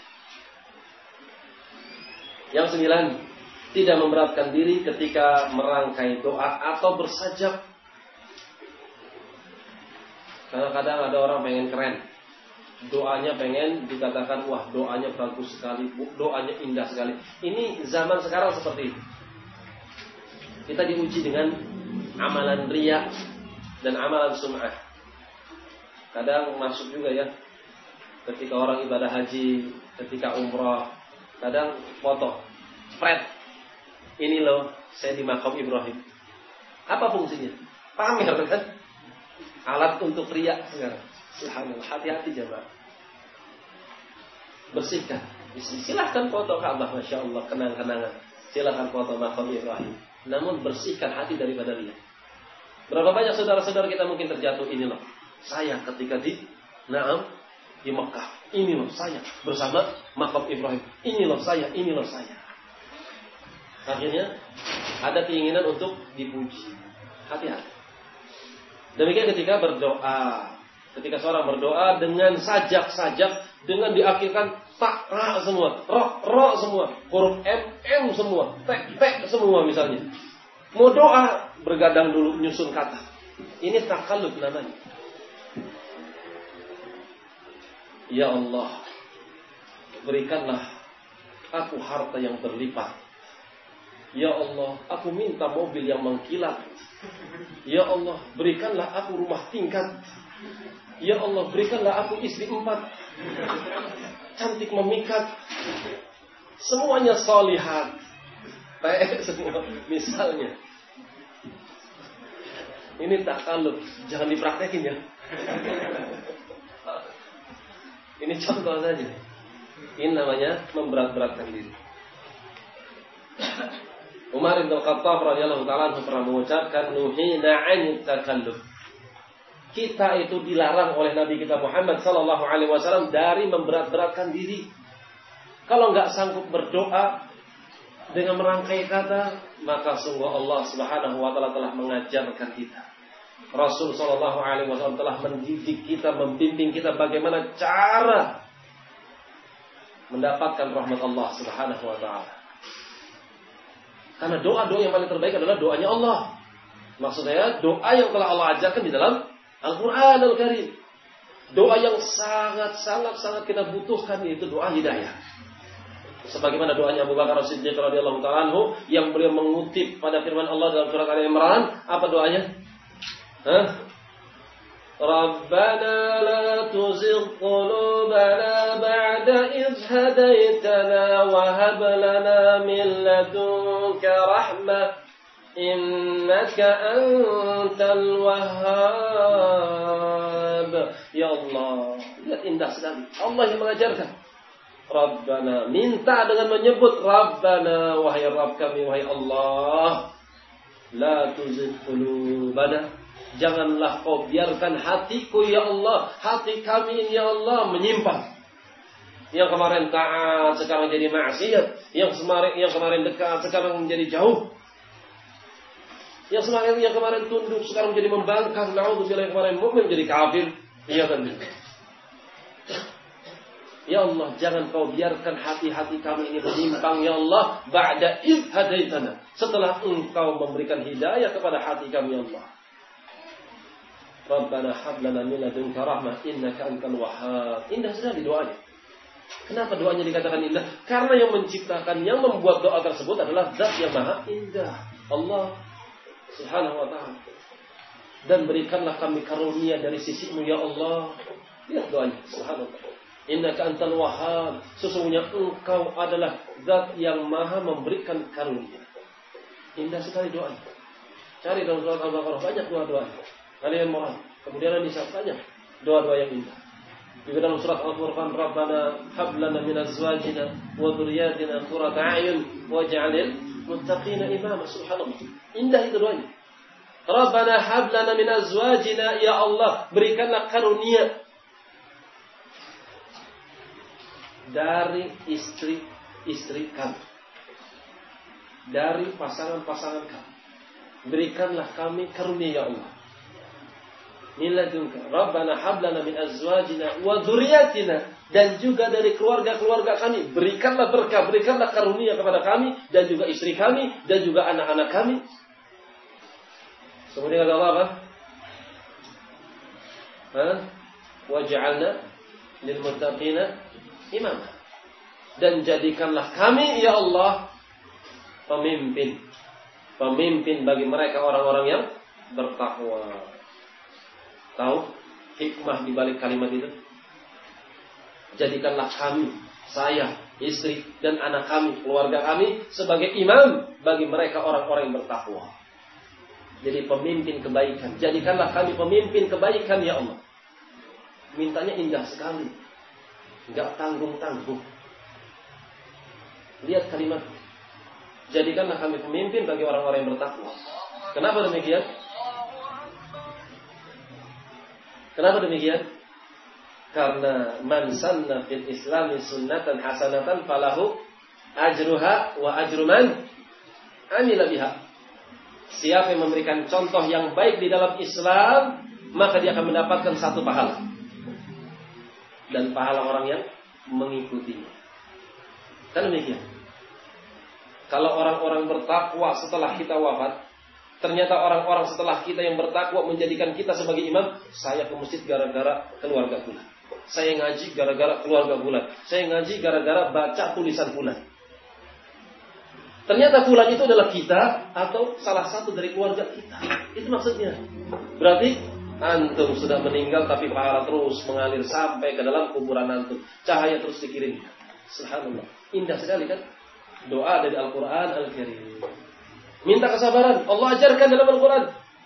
Yang 9, tidak memberatkan diri ketika merangkai doa atau bersajab. Kadang-kadang ada orang pengen keren. doanya pengen dikatakan, wah doanya bagus sekali, doanya indah sekali. Ini zaman sekarang seperti itu. Kita diuji dengan amalan riya dan amalan sum'ah. Kadang masuk juga ya, ketika orang ibadah haji, ketika umrah, kadang foto, spread. Ini loh, saya di makam Ibrahim. Apa fungsinya? Pamer kan? Alat untuk riya sekarang. Subhanallah, hati-hati jemaah. Bersihkan. Silahkan foto Ka'bah, Masya Allah, kenang-kenangan. Silahkan foto makam Ibrahim. Namun bersihkan hati daripada riya. Berapa banyak saudara-saudara kita mungkin terjatuh ini loh. Saya ketika di Mekah. Ini loh saya bersama makam Ibrahim. Ini loh saya, ini loh saya. Akhirnya ada keinginan untuk dipuji. Hati-hati. Demikian ketika berdoa. Ketika seorang berdoa dengan sajak-sajak, dengan diakhirkan tak, ra semua, ro semua, huruf m semua, tek semua misalnya. Mau doa bergadang dulu nyusun kata. Ini takalluf namanya. Ya Allah, berikanlah aku harta yang berlipat. Ya Allah, aku minta mobil yang mengkilat. Ya Allah, berikanlah aku rumah tingkat. Ya Allah, berikanlah aku istri 4, cantik memikat, semuanya sholihat. Semua misalnya. Ini takalluf, jangan dipraktekin ya. Ini contoh saja. Ini namanya memberat-beratkan diri. Umar bin Khattab radhiyallahu ta'ala pernah mengucapkan, nuhina 'anil takalluf. Kita itu dilarang oleh Nabi kita Muhammad sallallahu alaihi wasallam dari memberat-beratkan diri. Kalau enggak sanggup berdoa dengan merangkai kata, maka sungguh Allah Subhanahu wa taala telah mengajarkan kita. Rasul sallallahu alaihi wasallam telah mendidik kita, membimbing kita bagaimana cara mendapatkan rahmat Allah Subhanahu wa taala. Karena doa-doa yang paling terbaik adalah doanya Allah. Maksudnya doa yang telah Allah ajarkan di dalam Al-Quran Al-Karim. Doa yang sangat kita butuhkan, yaitu doa hidayah. Sebagaimana doanya Abu Bakar As-Siddiq radhiyallahu ta'ala anhu, yang beliau mengutip pada firman Allah dalam surat Ali Imran. Apa doanya? Rabbana la tuzigh qulubana ba'da idh hadaitana wa hab lana min ladunka rahmah innaka antal wahhab. Ya Allah, lihat indah sekali. Allah yang mengajarkan. Rabbana, minta dengan menyebut Rabbana, wahai Rabb kami, wahai Allah. La tuzigh qulubana, janganlah kau biarkan hatiku ya Allah, hati kami ya Allah menyimpang. Yang kemarin taat sekarang jadi maksiat, yang kemarin dekat sekarang menjadi jauh. Yang kemarin tunduk sekarang menjadi membangkang. Na'udzubillah, yang kemarin mukmin menjadi kafir. Iya kan? Ya Allah, jangan kau biarkan hati-hati kami ini menyimpang ya Allah. Ba'da idh hadaitana, setelah engkau memberikan hidayah kepada hati kami ya Allah. Rabbana hab lana min ladunka rahmah innaka antal wahhab. Indah sekali doanya. Kenapa doanya dikatakan indah? Karena yang menciptakan, yang membuat doa tersebut adalah Zat yang maha indah, Allah Subhanahu wa ta'ala. Dan berikanlah kami karunia dari sisimu ya Allah. Lihat doanya, subhanallah. Innaka antal wahhab, sesungguhnya engkau adalah Zat yang maha memberikan karunia. Indah sekali doanya. Cari dalam surat Al-Baqarah, banyak doa-doa. Kalian mohon. Kemudian An-Nisa, banyak doa-doa yang indah. Juga dalam surat Al-Furqan, Rabbana hab lana min azwajina wa dhurriyyatina qurrata a'yun waj'alil muttaqina imama. Subhanallah. Indah itu doanya. Rabbana hab lana min azwajina, ya Allah, berikanlah karunia dari istri-istri kami, dari pasangan-pasangan kami. Berikanlah kami karunia ya Allah. Min ladunka, Rabbana hab lana min azwajina wa dzurriyyatina, dan juga dari keluarga-keluarga kami, berikanlah berkah, berikanlah karunia kepada kami dan juga istri kami dan juga anak-anak kami. Kemudian kata Allah apa? Waj'alna lil muttaqina imam. Dan jadikanlah kami ya Allah pemimpin bagi mereka orang-orang yang bertakwa. Tahu hikmah di balik kalimat itu? Jadikanlah kami, saya, istri dan anak kami, keluarga kami sebagai imam bagi mereka orang-orang yang bertakwa. Jadi pemimpin kebaikan. Jadikanlah kami pemimpin kebaikan ya Allah. Mintanya indah sekali. Enggak tanggung-tanggung. Lihat kalimat. Jadikanlah kami pemimpin bagi orang-orang yang bertakwa. Kenapa demikian? Kenapa demikian? Karena man sanna fil islami sunnatan hasanatan falahu ajruha wa ajru man amila biha. Siapa yang memberikan contoh yang baik di dalam Islam, maka dia akan mendapatkan satu pahala. Dan pahala orang yang mengikutinya. Kan demikian. Kalau orang-orang bertakwa setelah kita wafat, ternyata orang-orang setelah kita yang bertakwa menjadikan kita sebagai imam. Saya ke masjid gara-gara keluarga fulan. Saya ngaji gara-gara keluarga fulan. Saya ngaji gara-gara baca tulisan fulan. Ternyata fulan itu adalah kita atau salah satu dari keluarga kita. Itu maksudnya. Berarti antum sudah meninggal tapi pahala terus mengalir sampai ke dalam kuburan antum. Cahaya terus dikirim. Subhanallah. Indah sekali kan? Doa dari Al-Quran Al-Karim. Minta kesabaran. Allah ajarkan dalam Al-Quran.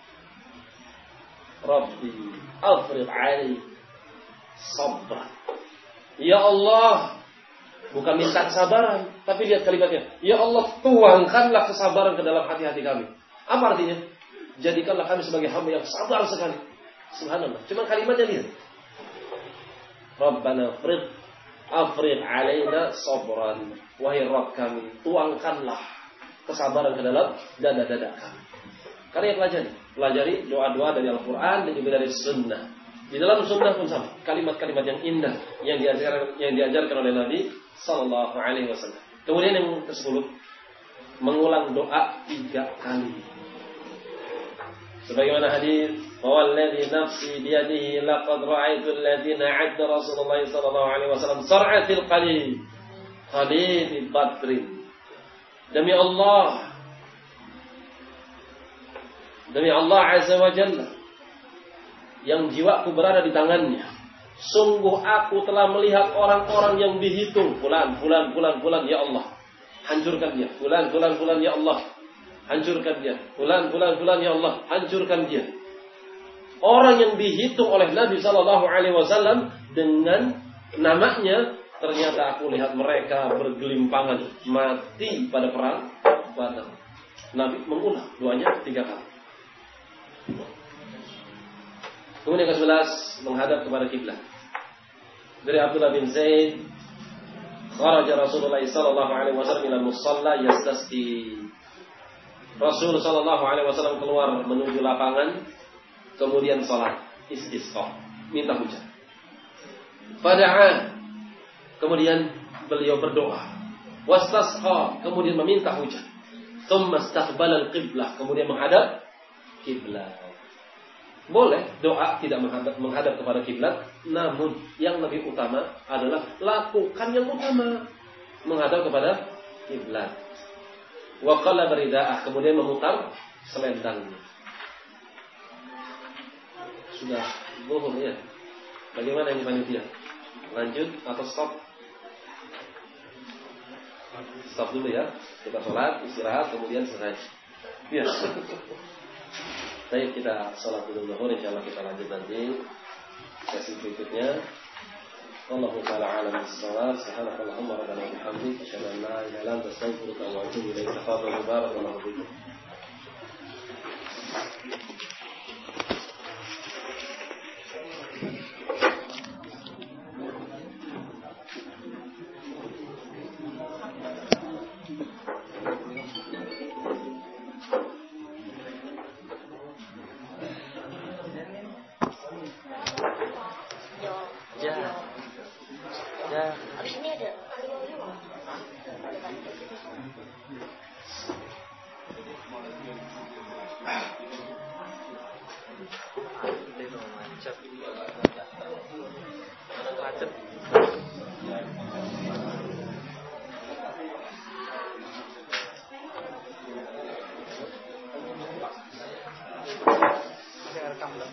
Rabbi afriq alai sabra. Ya Allah. Bukan minta kesabaran. Tapi lihat kalimatnya. Ya Allah, tuangkanlah kesabaran ke dalam hati-hati kami. Apa artinya? Jadikanlah kami sebagai hamba yang sabar sekali. Subhanallah. Cuma kalimatnya lihat. Rabbana afriq alaina sabran. Wahai Rabb kami, tuangkanlah kesabaran ke dalam dada-dada kami. Kalian pelajari doa-doa dari Al-Quran dan juga dari Sunnah. Di dalam Sunnah pun sama, kalimat-kalimat yang indah yang diajarkan oleh Nabi Sallallahu Alaihi Wasallam. Kemudian yang ke-10, mengulang doa 3 kali. Sebagaimana hadis, "Walladzi nafsi biyadihi laqad ra'aitu alladziina 'adda Rasulullah sallallahu alaihi wasallam sar'atil qalil badrin." Demi Allah Azza wa Jalla yang jiwaku berada di tangannya, sungguh aku telah melihat orang-orang yang dihitung fulan ya Allah, hancurkan dia. Fulan ya Allah, hancurkan dia. Fulan ya Allah, hancurkan dia. Orang yang dihitung oleh Nabi sallallahu alaihi wasallam dengan namanya, ternyata aku lihat mereka bergelimpangan mati pada perang Badar. Nabi mengulang doanya 3 kali. Kemudian ke-11, menghadap kepada kiblat. Dari Abdullah bin Zaid, kharaja Rasulullah sallallahu alaihi wasallam ila musalla yastasqi. Rasul sallallahu alaihi wasallam keluar menuju lapangan, kemudian salat istisqa, minta hujan. Fada'a, kemudian beliau berdoa. Wastasqa, kemudian meminta hujan. Tsumma istaqbala al-qiblah, kemudian menghadap kiblat. Boleh doa tidak menghadap kepada kiblat, namun yang lebih utama adalah lakukan yang utama, menghadap kepada kiblat. Wa qala baridaah, kemudian memutar selendangnya. Sudah zuhur ya. Bagaimana ini panitia? Lanjut atau stop? Stop dulu ya. Kita sholat, istirahat, kemudian selesai. Ya. Baik, kita sholat dulu zuhur, insyaallah kita lanjut nanti sesi berikutnya. Wallahu ta'ala a'lam bis-shawab. Subhanakallahumma rabbana wa bihamdika asyhadu an la ilaha illa anta astaghfiruka wa atubu ilaik. Tafadhalu barakallahu fikum. Habis ini ada Mana Macet. Saya rekam belum?